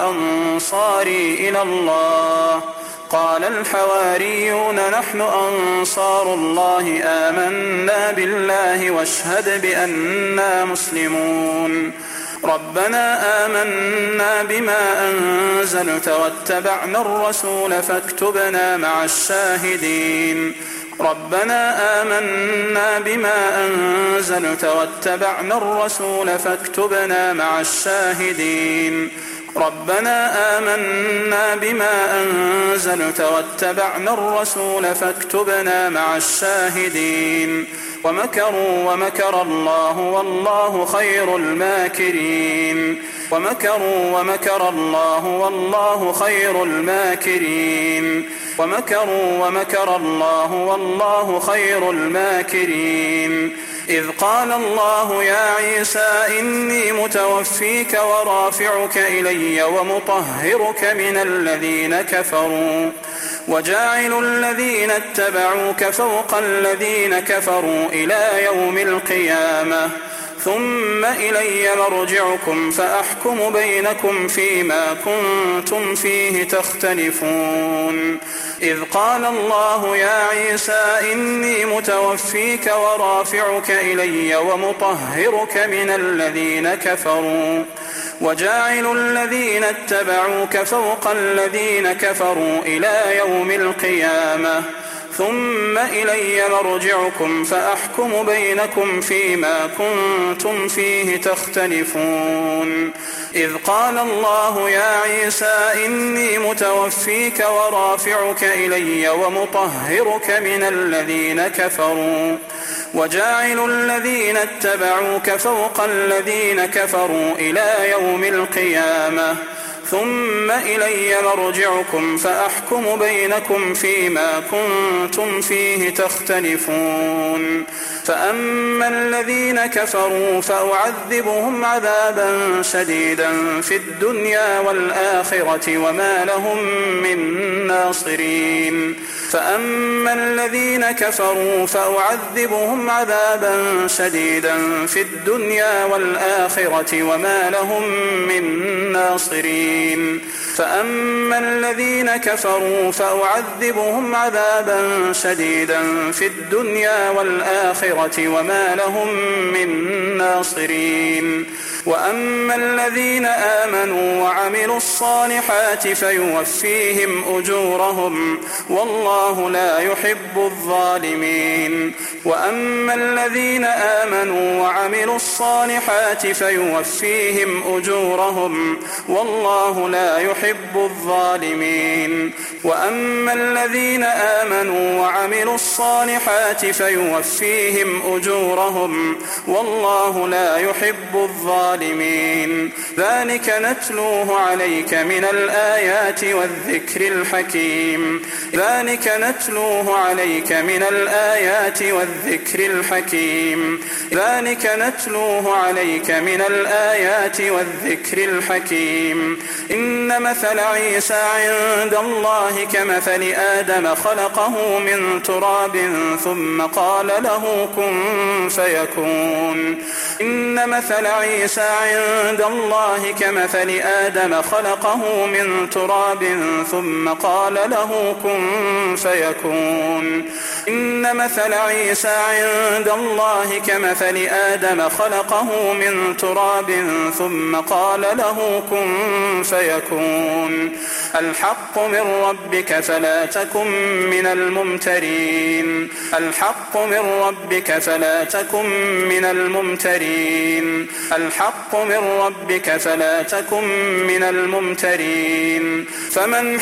Speaker 1: أنصاري إلى الله قال الحواريون نحن أنصار الله آمنا بالله واشهد بأننا مسلمون ربنا آمنا بما أنزلت واتبعنا الرسول فاكتبنا مع الشاهدين ربنا آمنا بما أنزلت واتبعنا الرسول فاكتبنا مع الشاهدين ربنا آمنا بما أنزلت واتبعنا الرسول فاكتبنا مع الشاهدين ومكروا ومكر الله والله خير الماكرين ومكروا ومكر الله والله خير الماكرين ومكروا ومكر الله والله خير الماكرين إذ قال الله يا عيسى إني متوفيك ورافعك إلي ومطهرك من الذين كفروا وجاعل الذين اتبعوك فوق الذين كفروا إلى يوم القيامة ثم إلي مرجعكم فأحكم بينكم فيما كنتم فيه تختلفون إذ قال الله يا عيسى إني متوفيك ورافعك إلي ومطهرك من الذين كفروا وجاعل الذين اتبعوك فوق الذين كفروا إلى يوم القيامة ثم إلي مرجعكم فأحكم بينكم فيما كنتم فيه تختلفون إذ قال الله يا عيسى إني متوفيك ورافعك إلي ومطهرك من الذين كفروا وجاعل الذين اتبعوك فوق الذين كفروا إلى يوم القيامة ثم إلي مرجعكم فأحكم بينكم فيما كنتم فيه تختلفون فأما الذين كفروا فأعذبهم عذابا شديدا في الدنيا والآخرة وما لهم من ناصرين فأما الذين كفروا فأعذبهم عذابا شديدا في الدنيا والآخرة وما لهم من ناصرين فأما الذين كفروا فأعذبهم عذابا شديدا في الدنيا والآخرة وما لهم من ناصرين. وأما الذين آمنوا وعملوا الصالحات فيوفيهم أجورهم والله لا يحب الظالمين. وأما الذين آمنوا وعملوا الصالحات فيوفيهم أجورهم والله لا يحب الظالمين. وأما الذين آمنوا وعملوا الصالحات فيوفيهم أجورهم والله لا يحب الظالمين. ذلك نتلوه عليك من الآيات والذكر الحكيم. ذلك نتلوه عليك من الآيات والذكر الحكيم. ذلك نتلوه عليك من الآيات والذكر الحكيم. إن مثل عيسى عند الله كمثل آدم خلقه من تراب ثم قال له كن فيكون. إن مثل عيسى عند الله كمثل آدم خلقه من تراب ثم قال له كن فيكون. إن مثل عيسى عند الله كمثل آدم خلقه من تراب ثم قال له كن فيكون. الحق من ربك فلا تكن من الممترين. الحق من ربك فلا تكن من الممترين. الحق من ربك فلا تكن من الممترين. فمن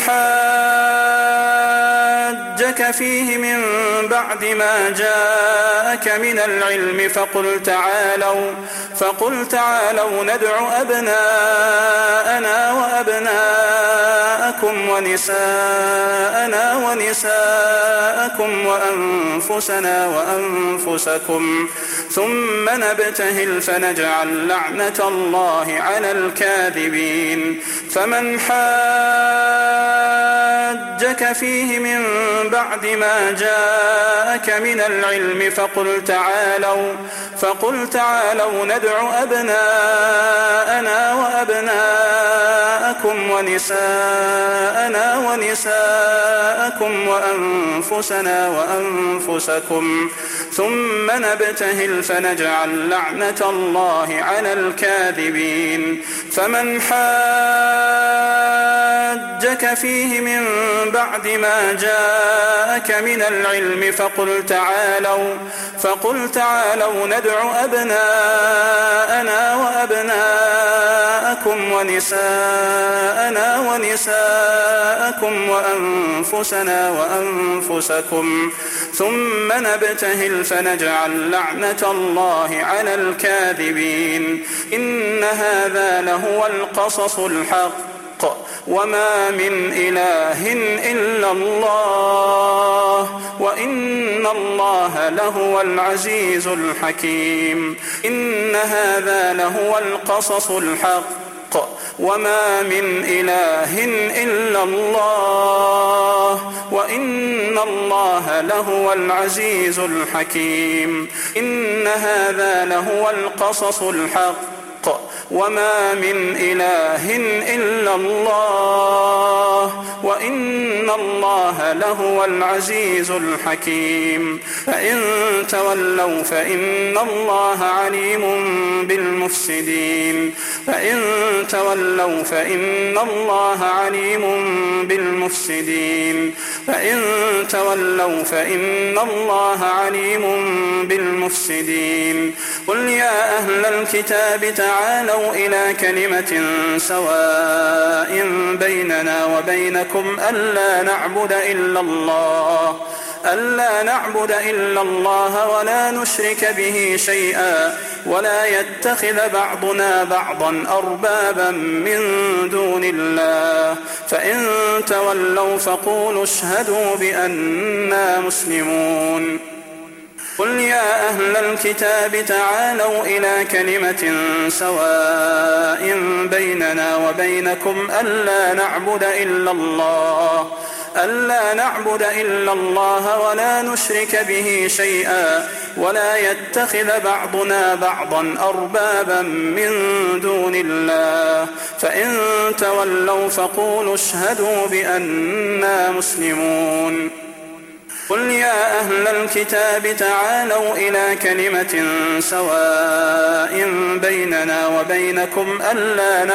Speaker 1: حاجك فيه من بعد ما جاءك من العلم فقل تعالوا ندع أبناءنا وأبناءكم ونساءنا ونساءكم وأنفسنا وأنفسكم ثم نبتهل فنجعل لعنة الله على الكاذبين. فمن حاجك فيه من بعد ما جاءك من العلم فقل تعالوا ندع أبناءنا وأبناءكم ونساءنا ونساءكم وأنفسنا وأنفسكم ثم نبتهل فنجعل لعنة الله على الكاذبين. فمن حاجك فيه من بعد ما جاءك من العلم فقل تعالوا ندع أبناءنا وأبناءكم ونساءنا ونساءكم وأنفسنا وأنفسكم ثم نبتهل فنجعل لعنة الله على الكاذبين. إن هذا لهو القصص الحق وما من إله إلا الله وإن الله لهو العزيز الحكيم. إن هذا لهو القصص الحق وما من إله إلا الله وإن الله لهو العزيز الحكيم. إن هذا لهو القصص الحق وما من إله إلا الله وإن الله لهو العزيز الحكيم. فإن تولوا فإن الله عليم بالمفسدين. فإن تولوا فإن الله عليم بالمفسدين. فإن تولوا فإن الله عليم بالمفسدين. قل يا أهل الكتاب تعالوا إلى كلمة سواء بيننا وبينكم ألا نعبد إلا الله ولا نشرك به شيئا ولا يتخذ بعضنا بعضا أربابا من دون الله. فإن تولوا فقولوا اشهدوا بأننا مسلمون. قل يا أهل الكتاب تعالوا إلى كلمة سواء بيننا وبينكم ألا ألا نعبد إلا الله ولا نشرك به شيئا ولا يتخذ بعضنا بعضا أربابا من دون الله فإن تولوا فقولوا اشهدوا بأننا مسلمون قل يا أهل الكتاب تعالوا إلى كلمة سواء بيننا وبينكم ألا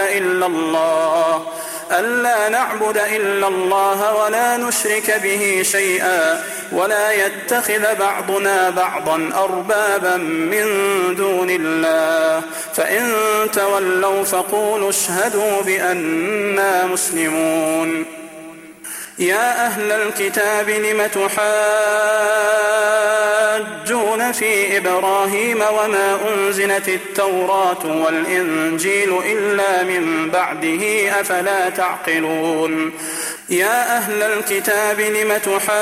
Speaker 1: نعبد إلا الله ولا نشرك به شيئا ولا يتخذ بعضنا بعضا أربابا من دون الله فإن تولوا فقولوا اشهدوا بأننا مسلمون يا أهل الكتاب لم تحاجون في إبراهيم وما أنزلت التوراة والإنجيل إلا من بعده أفلا تعقلون يا أهل الكتاب لم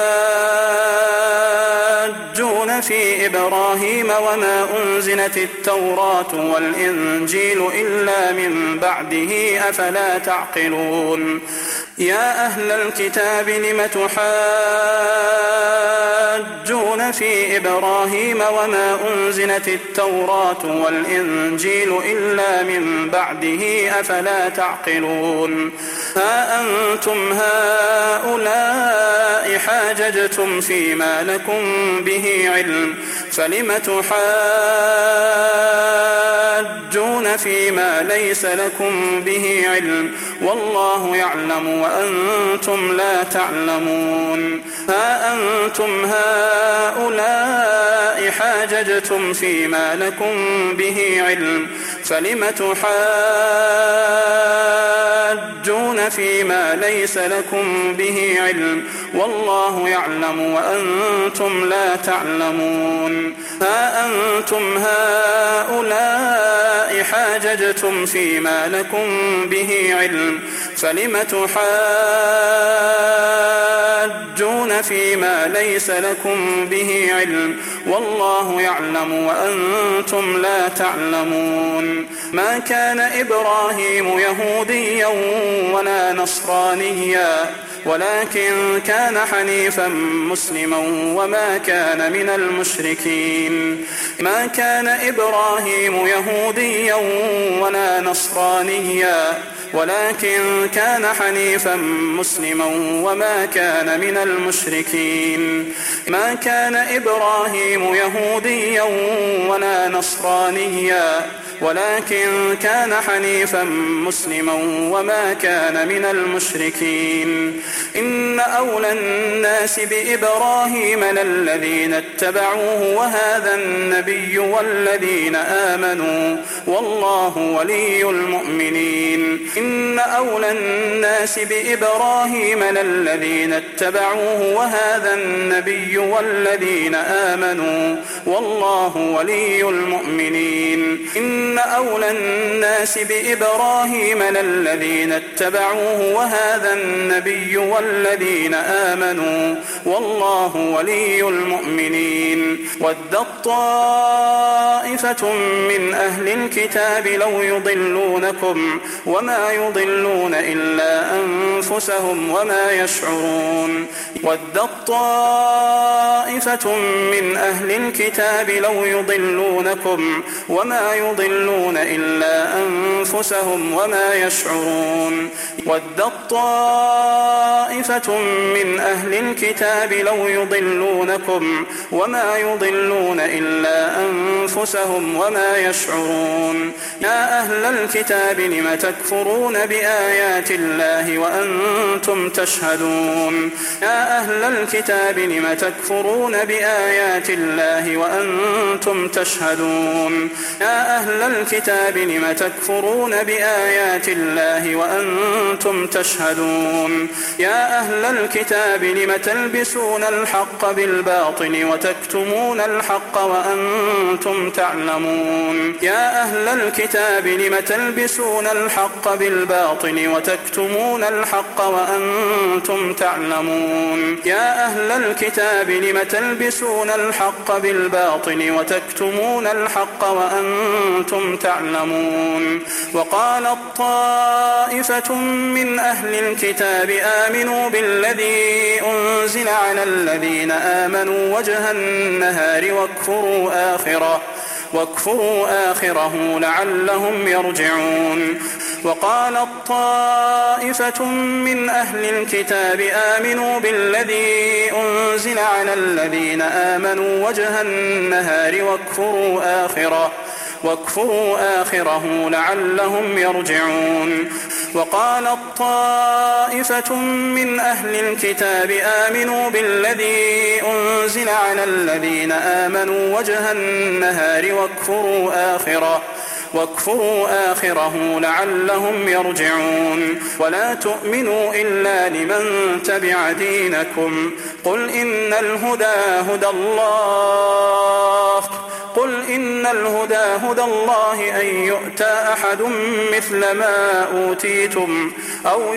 Speaker 1: تحاجون في إبراهيم وما أنزلت التوراة والإنجيل إلا من بعده أفلا تعقلون يا أهل الكتاب لم تحاجون في إبراهيم وما أنزلت التوراة والإنجيل إلا من بعده أفلا تعقلون ها أنتم هؤلاء حاججتم فيما لكم به علم فلم تحاجون فيما ليس لكم به علم والله يعلم وأنتم لا تعلمون ها أنتم هؤلاء حاججتم فيما لكم به علم فلم تحاجون فيما ليس لكم به علم والله يعلم وأنتم لا تعلمون ها أنتم هؤلاء حاججتم فيما لكم به علم فلم تحاجون فيما ليس لكم به علم والله يعلم وأنتم لا تعلمون ما كان إبراهيم يهوديا ولا نصرانيا ولكن كان حنيفا مسلما وما كان من المشركين ما كان إبراهيم يهوديا ولا نصرانيا ولكن كان حنيفا مسلما وما كان من المشركين ما كان إبراهيم يهوديا ولا نصرانيا ولكن كان حنيفا مسلما وما كان من المشركين إن أولى الناس بإبراهيم للذين اتبعوه وهذا النبي والذين آمنوا والله ولي المؤمنين إن أولى الناس بإبراهيم للذين اتبعوه وهذا النبي والذين آمنوا والله ولي المؤمنين إن أولى الناس بإبراهيم للذين اتبعوه وهذا النبي والذين آمنوا والله ولي المؤمنين ودت طائفة من أهل الكتاب لو يضلونكم وما يضلون إلا أنفسهم وما يشعرون ودت طائفة من أهل الكتاب لو يضلونكم وما يضلون إلا أنفسهم وما يشعرون ودت طائفة من أهل الكتاب لو يضلونكم وما يضلون إلا أنفسهم وما يشعرون يا أهل الكتاب لم تكفرون بآيات الله وأنتم تشهدون يا أهل الكتاب لم تكفرون بآيات الله وأنتم تشهدون يا أهل الكتاب لم تكفرون بآيات الله وأنتم تشهدون يا أهل الكتاب لم تلبسون الحق بالباطل وتكتمون الحق وأنتم تعلمون يا أهل الكتاب لم تلبسون الحق بالباطل وتكتمون الحق وأنتم تعلمون يا أهل الكتاب لم تلبسون الحق بالباطل تكتمون الحق وأنتم تعلمون. وقالت طائفة من أهل الكتاب آمنوا بالذي أنزل على الذين آمنوا وجه النهار واكفروا آخره لعلهم يرجعون. وقالت طائفة من أهل الكتاب آمنوا بالذي أنزل على الذين آمنوا وجه النهار واكفروا آخره لعلهم يرجعون. وقالت طائفة من أهل الكتاب آمنوا بالذي أنزل على الذين آمنوا وجه النهار واكفروا آخره لعلهم يرجعون. ولا تؤمنوا إلا لمن تبع دينكم. قل إن الهدى هدى الله أن يؤتى أحد مثل ما أوتيتم أو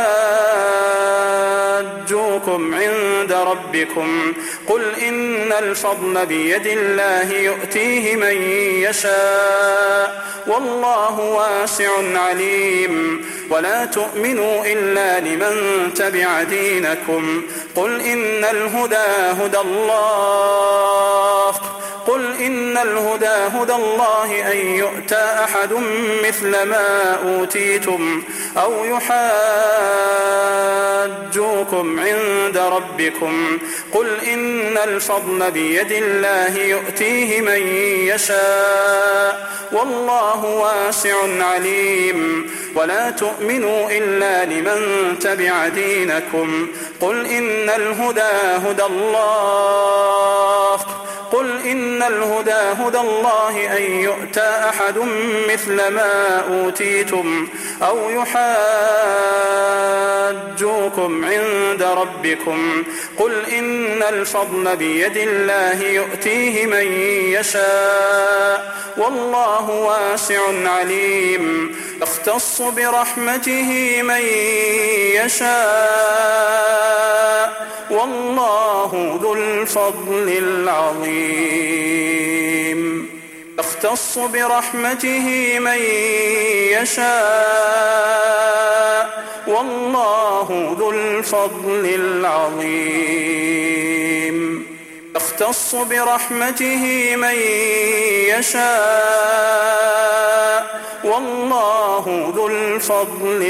Speaker 1: يحاجوكم عند ربكم. قل إن الفضل بيد الله يؤتيه من يشاء والله واسع عليم. ولا تؤمنوا إلا لمن تبع دينكم. قل إن الهدى هدى الله أن يؤتى أحد مثل ما أوتيتم أو يحاجوكم عند ربكم. قل إن الفضل بيد الله يؤتيه من يشاء والله واسع عليم. ولا تؤمنوا إلا لمن تبع دينكم. قل إن الهدى هدى الله أن يؤتى أحد مثل ما أوتيتم أو يحاجوكم عند ربكم. قل إن الفضل بيد الله يؤتيه من يشاء والله واسع عليم. يختص برحمته من يشاء والله ذو الفضل العظيم. يختص برحمته من يشاء والله ذو الفضل العظيم. يختص برحمته من يشاء والله ذو الفضل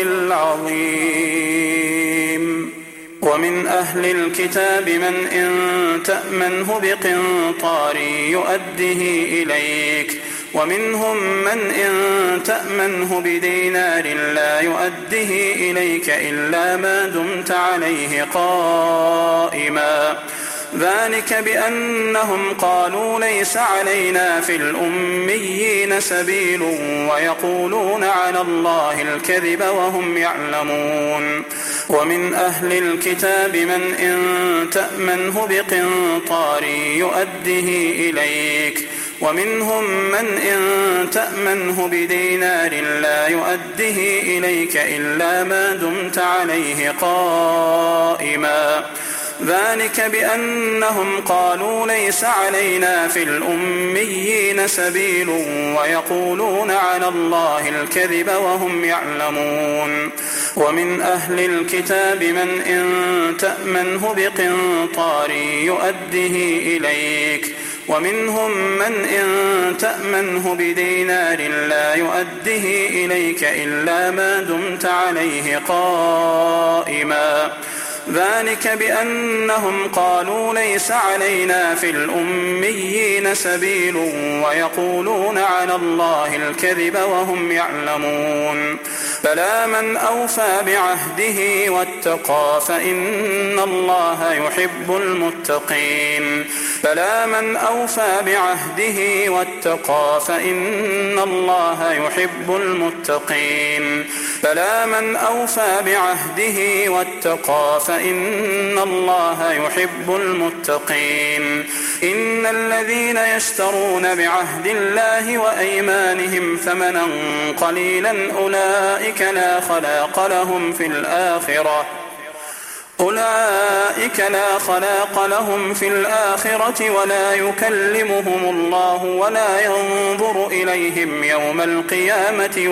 Speaker 1: العظيم. ومن أهل الكتاب من إن تأمنه بقنطار يؤده إليك ومنهم من إن تأمنه بدينار لا يؤده إليك إلا ما دمت عليه قائما. ذلك بأنهم قالوا ليس علينا في الأميين سبيل ويقولون على الله الكذب وهم يعلمون. ومن أهل الكتاب من إن تأمنه بقنطار يؤده إليك ومنهم من إن تأمنه بدينار لا يؤده إليك إلا ما دمت عليه قائما. ذلك بأنهم قالوا ليس علينا في الأميين سبيل ويقولون على الله الكذب وهم يعلمون. ومن أهل الكتاب من إن تأمنه بقنطار يؤده إليك ومنهم من إن تأمنه بدينار لا يؤده إليك إلا ما دمت عليه قائما. ذلك بأنهم قالوا ليس علينا في الأميين سبيل ويقولون على الله الكذب وهم يعلمون. بلى من أوفى بعهده واتقى فإن الله يحب المتقين. بلى من أوفى بعهده واتقى فإن الله يحب المتقين. بلى من أوفى بعهده واتقى فإن الله يحب المتقين. إن الذين يشترون بعهد الله وأيمانهم ثمنا قليلا أولئك لا خلاق لهم في الآخرة أولئك لا خلاق لهم في الآخرة ولا يكلمهم الله ولا ينظر إليهم يوم القيامة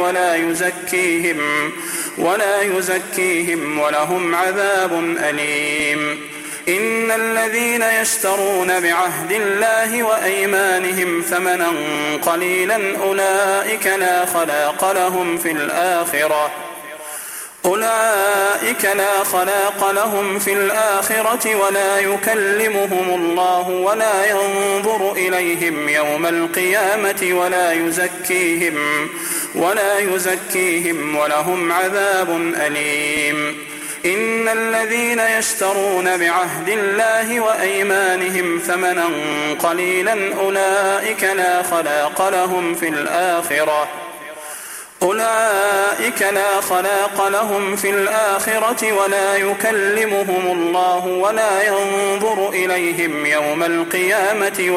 Speaker 1: ولا يزكيهم ولهم عذاب أليم. إن الذين يشترون بعهد الله وأيمانهم ثمنا قليلا أولئك لا خلاق لهم في الآخرة ولا يكلمهم الله ولا ينظر إليهم يوم القيامة ولا يزكيهم ولهم عذاب أليم. إن الذين يشترون بعهد الله وأيمانهم ثمنا قليلا أولئك لا خلاق لهم في الآخرة ولا يكلمهم الله ولا ينظر إليهم يوم القيامة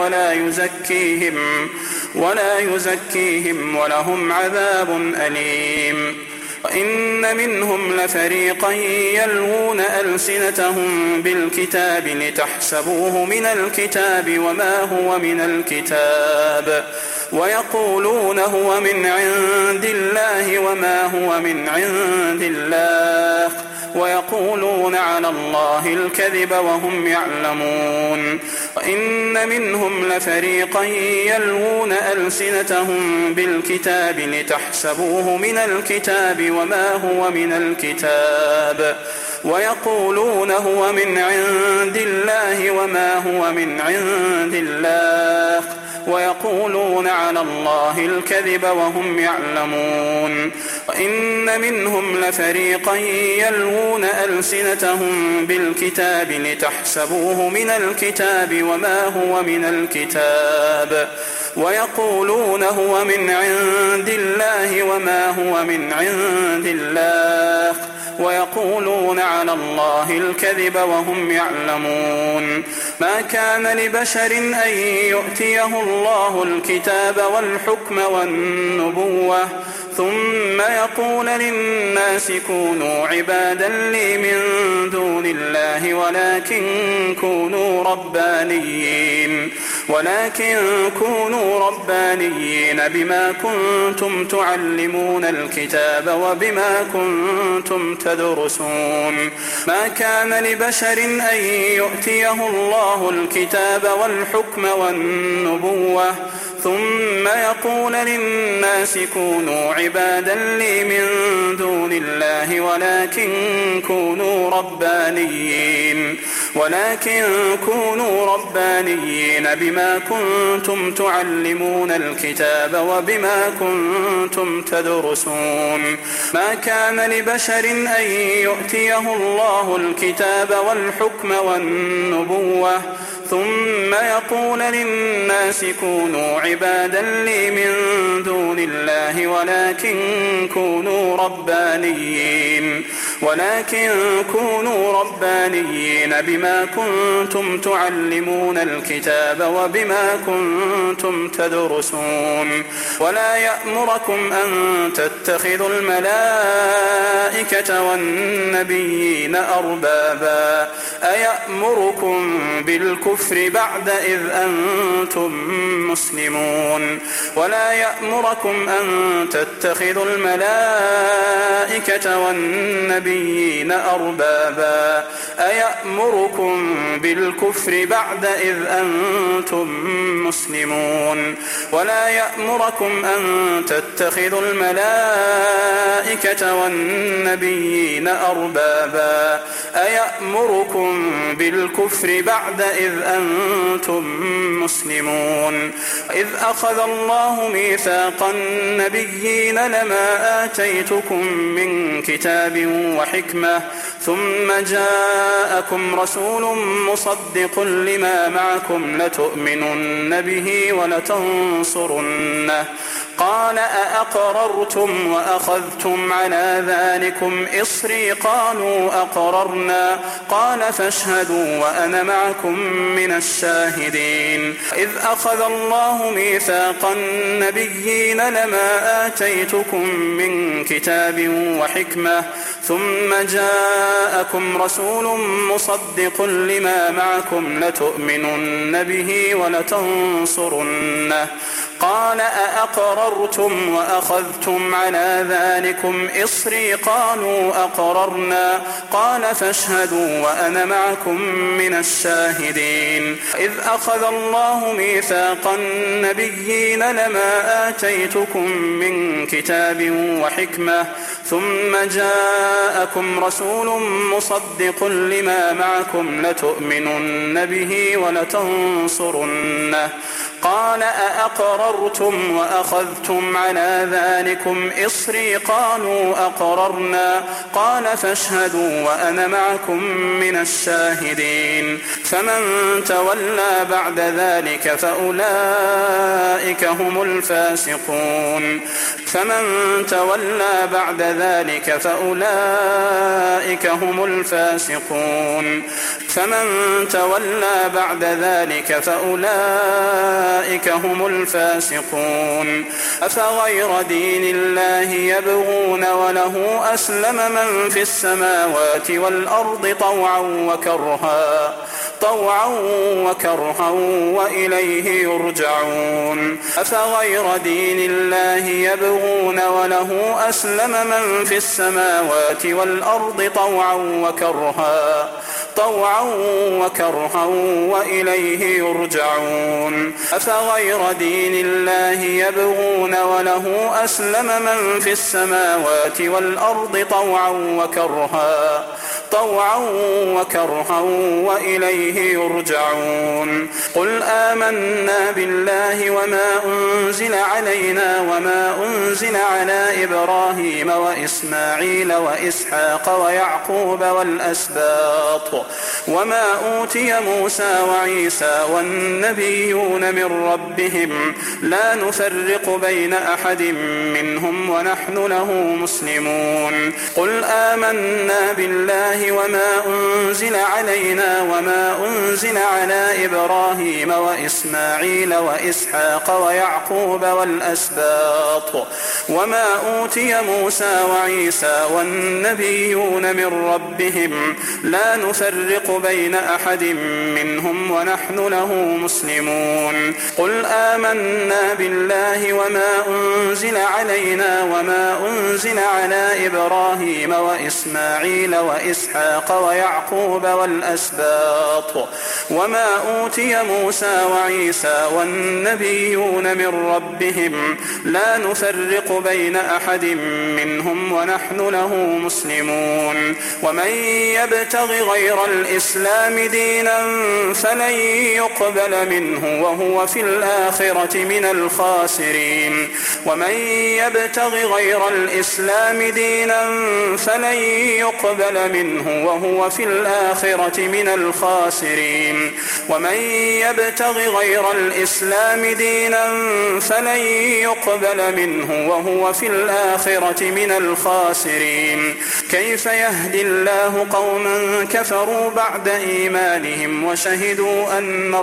Speaker 1: ولا يزكيهم ولهم عذاب أليم. وإن منهم لفريقا يلوون ألسنتهم بالكتاب لتحسبوه من الكتاب وما هو من الكتاب ويقولون هو من عند الله وما هو من عند الله ويقولون على الله الكذب وهم يعلمون. وإن منهم لفريقا يلوون ألسنتهم بالكتاب لتحسبوه من الكتاب وما هو من الكتاب ويقولون هو من عند الله وما هو من عند الله ويقولون على الله الكذب وهم يعلمون. وإن منهم لفريقا يلوون ألسنتهم بالكتاب لتحسبوه من الكتاب وما هو من الكتاب ويقولون هو من عند الله وما هو من عند الله ويقولون على الله الكذب وهم يعلمون. ما كان لبشر أن يؤتيه الله الكتاب والحكم والنبوة ثم يقول للناس كونوا عبادا لي من دون الله ولكن كونوا ربانيين بما كنتم تعلمون الكتاب وبما كنتم تدرسون. ما كان لبشر أن يؤتيه الله الكتاب والحكم والنبوة ثم يقول للناس كونوا عبادا لي من دون الله ولكن كونوا ربانيين بما كنتم تعلمون الكتاب وبما كنتم تدرسون. ما كان لبشر أن يؤتيه الله الكتاب والحكم والنبوة ثم يقول للناس كونوا عبادا لي من دون الله ولكن كونوا ربانيين بما كنتم تعلمون الكتاب وبما كنتم تدرسون. ولا يأمركم أن تتخذوا الملائكة والنبيين أربابا أيأمركم بالكفر بعد إذ أنتم مسلمون. ولا يأمركم أن تتخذوا الملائكة والنبيين أربابا أيأمركم بالكفر بعد إذ أنتم مسلمون. ولا يأمركم أن تتخذوا الملائكة والنبيين أربابا أيأمركم بالكفر بعد إذ أنتم مسلمون. إذ أخذ الله ميثاق النبيين لما آتيتكم من كتاب وحكمة ثم جاءكم رسول مصدق لما معكم لتؤمنن به ولتنصرنه قال أأقررتم وأخذتم على ذلكم إصري قالوا أقررنا قال فاشهدوا وأنا معكم من الشاهدين إذ أخذ الله ميثاق النبيين لما آتيتكم من كتاب وحكمة ثم جاءكم رسول مصدق لما معكم لتؤمنن به ولتنصرنه قال أأقررتم وأخذتم على ذلكم إصري قالوا أقررنا قال فاشهدوا وأنا معكم من الشاهدين إذ أخذ الله ميثاق النبيين لما آتيتكم من كتاب وحكمة ثم جاءكم رسول مصدق لما معكم لتؤمنن به ولتنصرنه قال أأقررتم وأخذتم على ذلكم إصري قالوا أقررنا قال فاشهدوا وأنا معكم من الشاهدين فمن تولى بعد ذلك فأولئك هم الفاسقون فمن تولى بعد ذلك فأولئك هم الفاسقون فمن تولى بعد ذلك فأولئك هم الفاسقون أفغير دين الله يبغون وله أسلم من في السماوات والأرض طوعا وكرها وإليه يرجعون أفغير دين الله يبغون وله أسلم من في السماوات والأرض طوعا وكرها وإليه يرجعون أفغير دين الله يبغون وله أسلم من في السماوات والأرض طوعا وكرها وإليه يرجعون قل آمنا بالله وما أنزل علينا وما أنزل على إبراهيم وإسماعيل وإسحاق ويعقوب والأسباط وما أوتي موسى وعيسى والنبيون من ربهم لا نفرق بين أحد منهم ونحن له مسلمون قل آمنا بالله وما أنزل علينا وما أنزل على إبراهيم وإسماعيل وإسحاق ويعقوب والأسباط وما أوتي موسى وعيسى والنبيون من ربهم لا نفرق بين أحد منهم ونحن له مسلمون قل آمنا بالله وما أنزل علينا وما أنزل على إبراهيم وإسماعيل وإسحاق ويعقوب والأسباط وما أوتي موسى وعيسى والنبيون من ربهم لا نفرق بين أحد منهم ونحن له مسلمون ومن يبتغ غير الإسلام دينا فلن يقبل منه وهو في الآخرة من الخاسرين ومن يبتغ غير الإسلام دينا فلن يقبل منه وهو في الآخرة من الخاسرين ومن يبتغ غير الإسلام دينا فلن يقبل منه وهو في الآخرة من الخاسرين كيف يهدي الله قوما كفروا بعد إيمانهم وشهدوا أن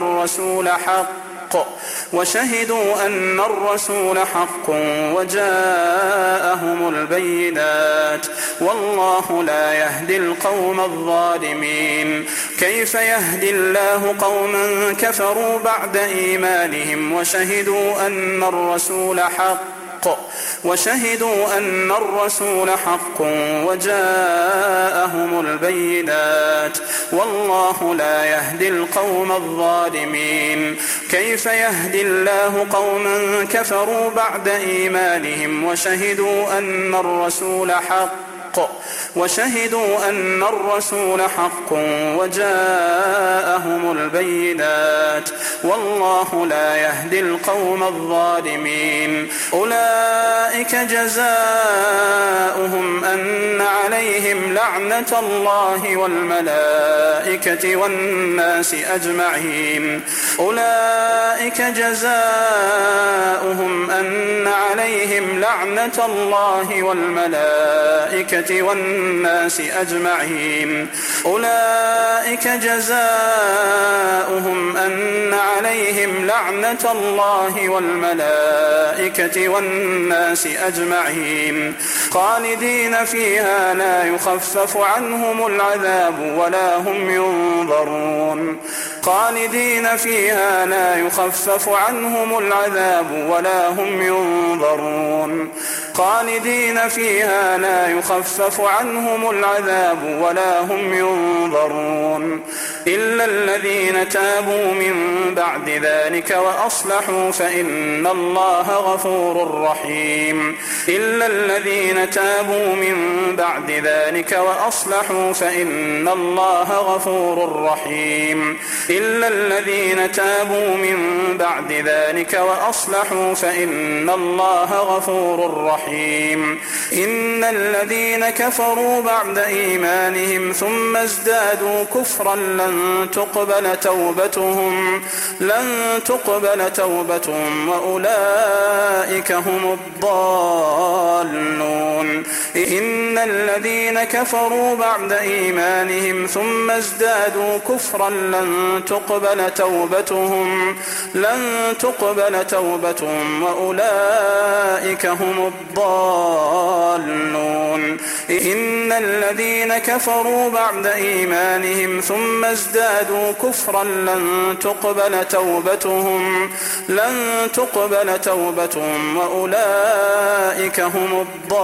Speaker 1: الرسول حق وجاءهم البينات والله لا يهدي القوم الظالمين كيف يهدي الله قوما كفروا بعد إيمانهم وشهدوا أن الرسول حق وجاءهم البينات والله لا يهدي القوم الظالمين كيف يهدي الله قوما كفروا بعد إيمانهم وشهدوا أن الرسول حق وجاءهم البينات والله لا يهدي القوم الظالمين أولئك جزاؤهم أن عليهم لعنة الله والملائكة والناس أجمعين أولئك جزاؤهم أن عليهم لعنة الله والملائكة والناس أجمعين. أولئك جزاؤهم أن عليهم لعنة الله والملائكة والناس أجمعين خالدين فيها لا يخفف عنهم العذاب ولا هم ينظرون. خالدين فيها لا يخفف عنهم العذاب ولا هم ينظرون. خالدين فيها لا يخفف عنهم العذاب ولا هم ينظرون إلا الذين تابوا من بعد ذلك وأصلحوا فإن الله غفور رحيم. إلا الذين تابوا من بعد ذلك وأصلحوا فإن الله غفور رحيم. إلا الذين تابوا من بعد ذلك وأصلحوا فإن الله غفور رحيم. إن الذين كفروا بعد إيمانهم ثم ازدادوا كفرا لن تقبل توبتهم وأولئك هم الضالون. إن الذين كفروا بعد إيمانهم ثم ازدادوا كفرا لن تقبل توبتهم وأولئك هم الضالون. إن الذين كفروا بعد إيمانهم ثم ازدادوا كفرا لن تقبل توبتهم وأولئك هم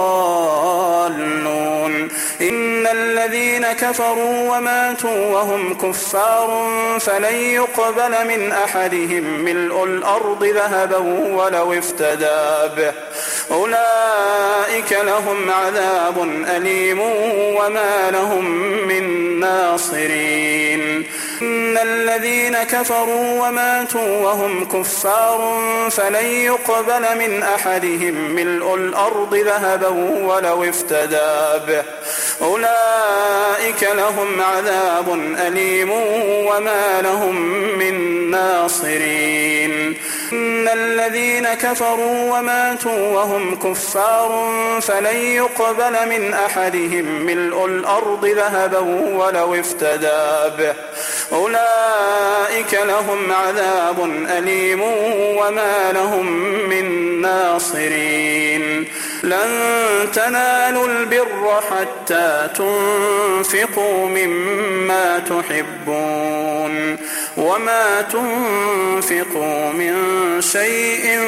Speaker 1: الضالون. إن الذين كفروا وماتوا وهم كفار فلن يقبل من أحدهم ملء الأرض ذهبا ولو افتدى به أولئك لهم عذاب أليم وما لهم من ناصرين. إن الذين كفروا وماتوا وهم كفار فلن يقبل من أحدهم ملء الأرض ذهبا ولو افتدى به أولئك لهم عذاب أليم وما لهم من ناصرين. إن الذين كفروا وماتوا وهم كفار فلن يقبل من أحدهم ملء الأرض ذهبا ولو افتدى به أولئك لهم عذاب أليم وما لهم من ناصرين. لن تنالوا البر حتى تنفقوا مما تحبون وما تنفقوا من شيء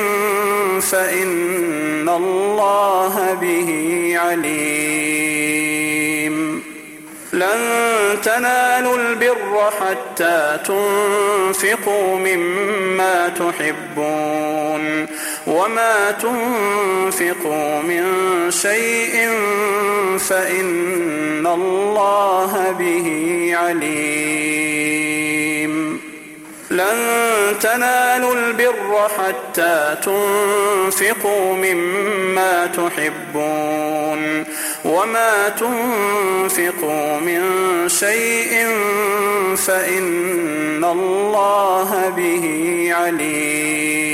Speaker 1: فإن الله به عليم. لن تنالوا البر حتى تنفقوا مما تحبون وما تنفقوا من شيء فإن الله به عليم. لن تنالوا البر حتى تنفقوا مما تحبون وما تنفقوا من شيء فإن الله به عليم.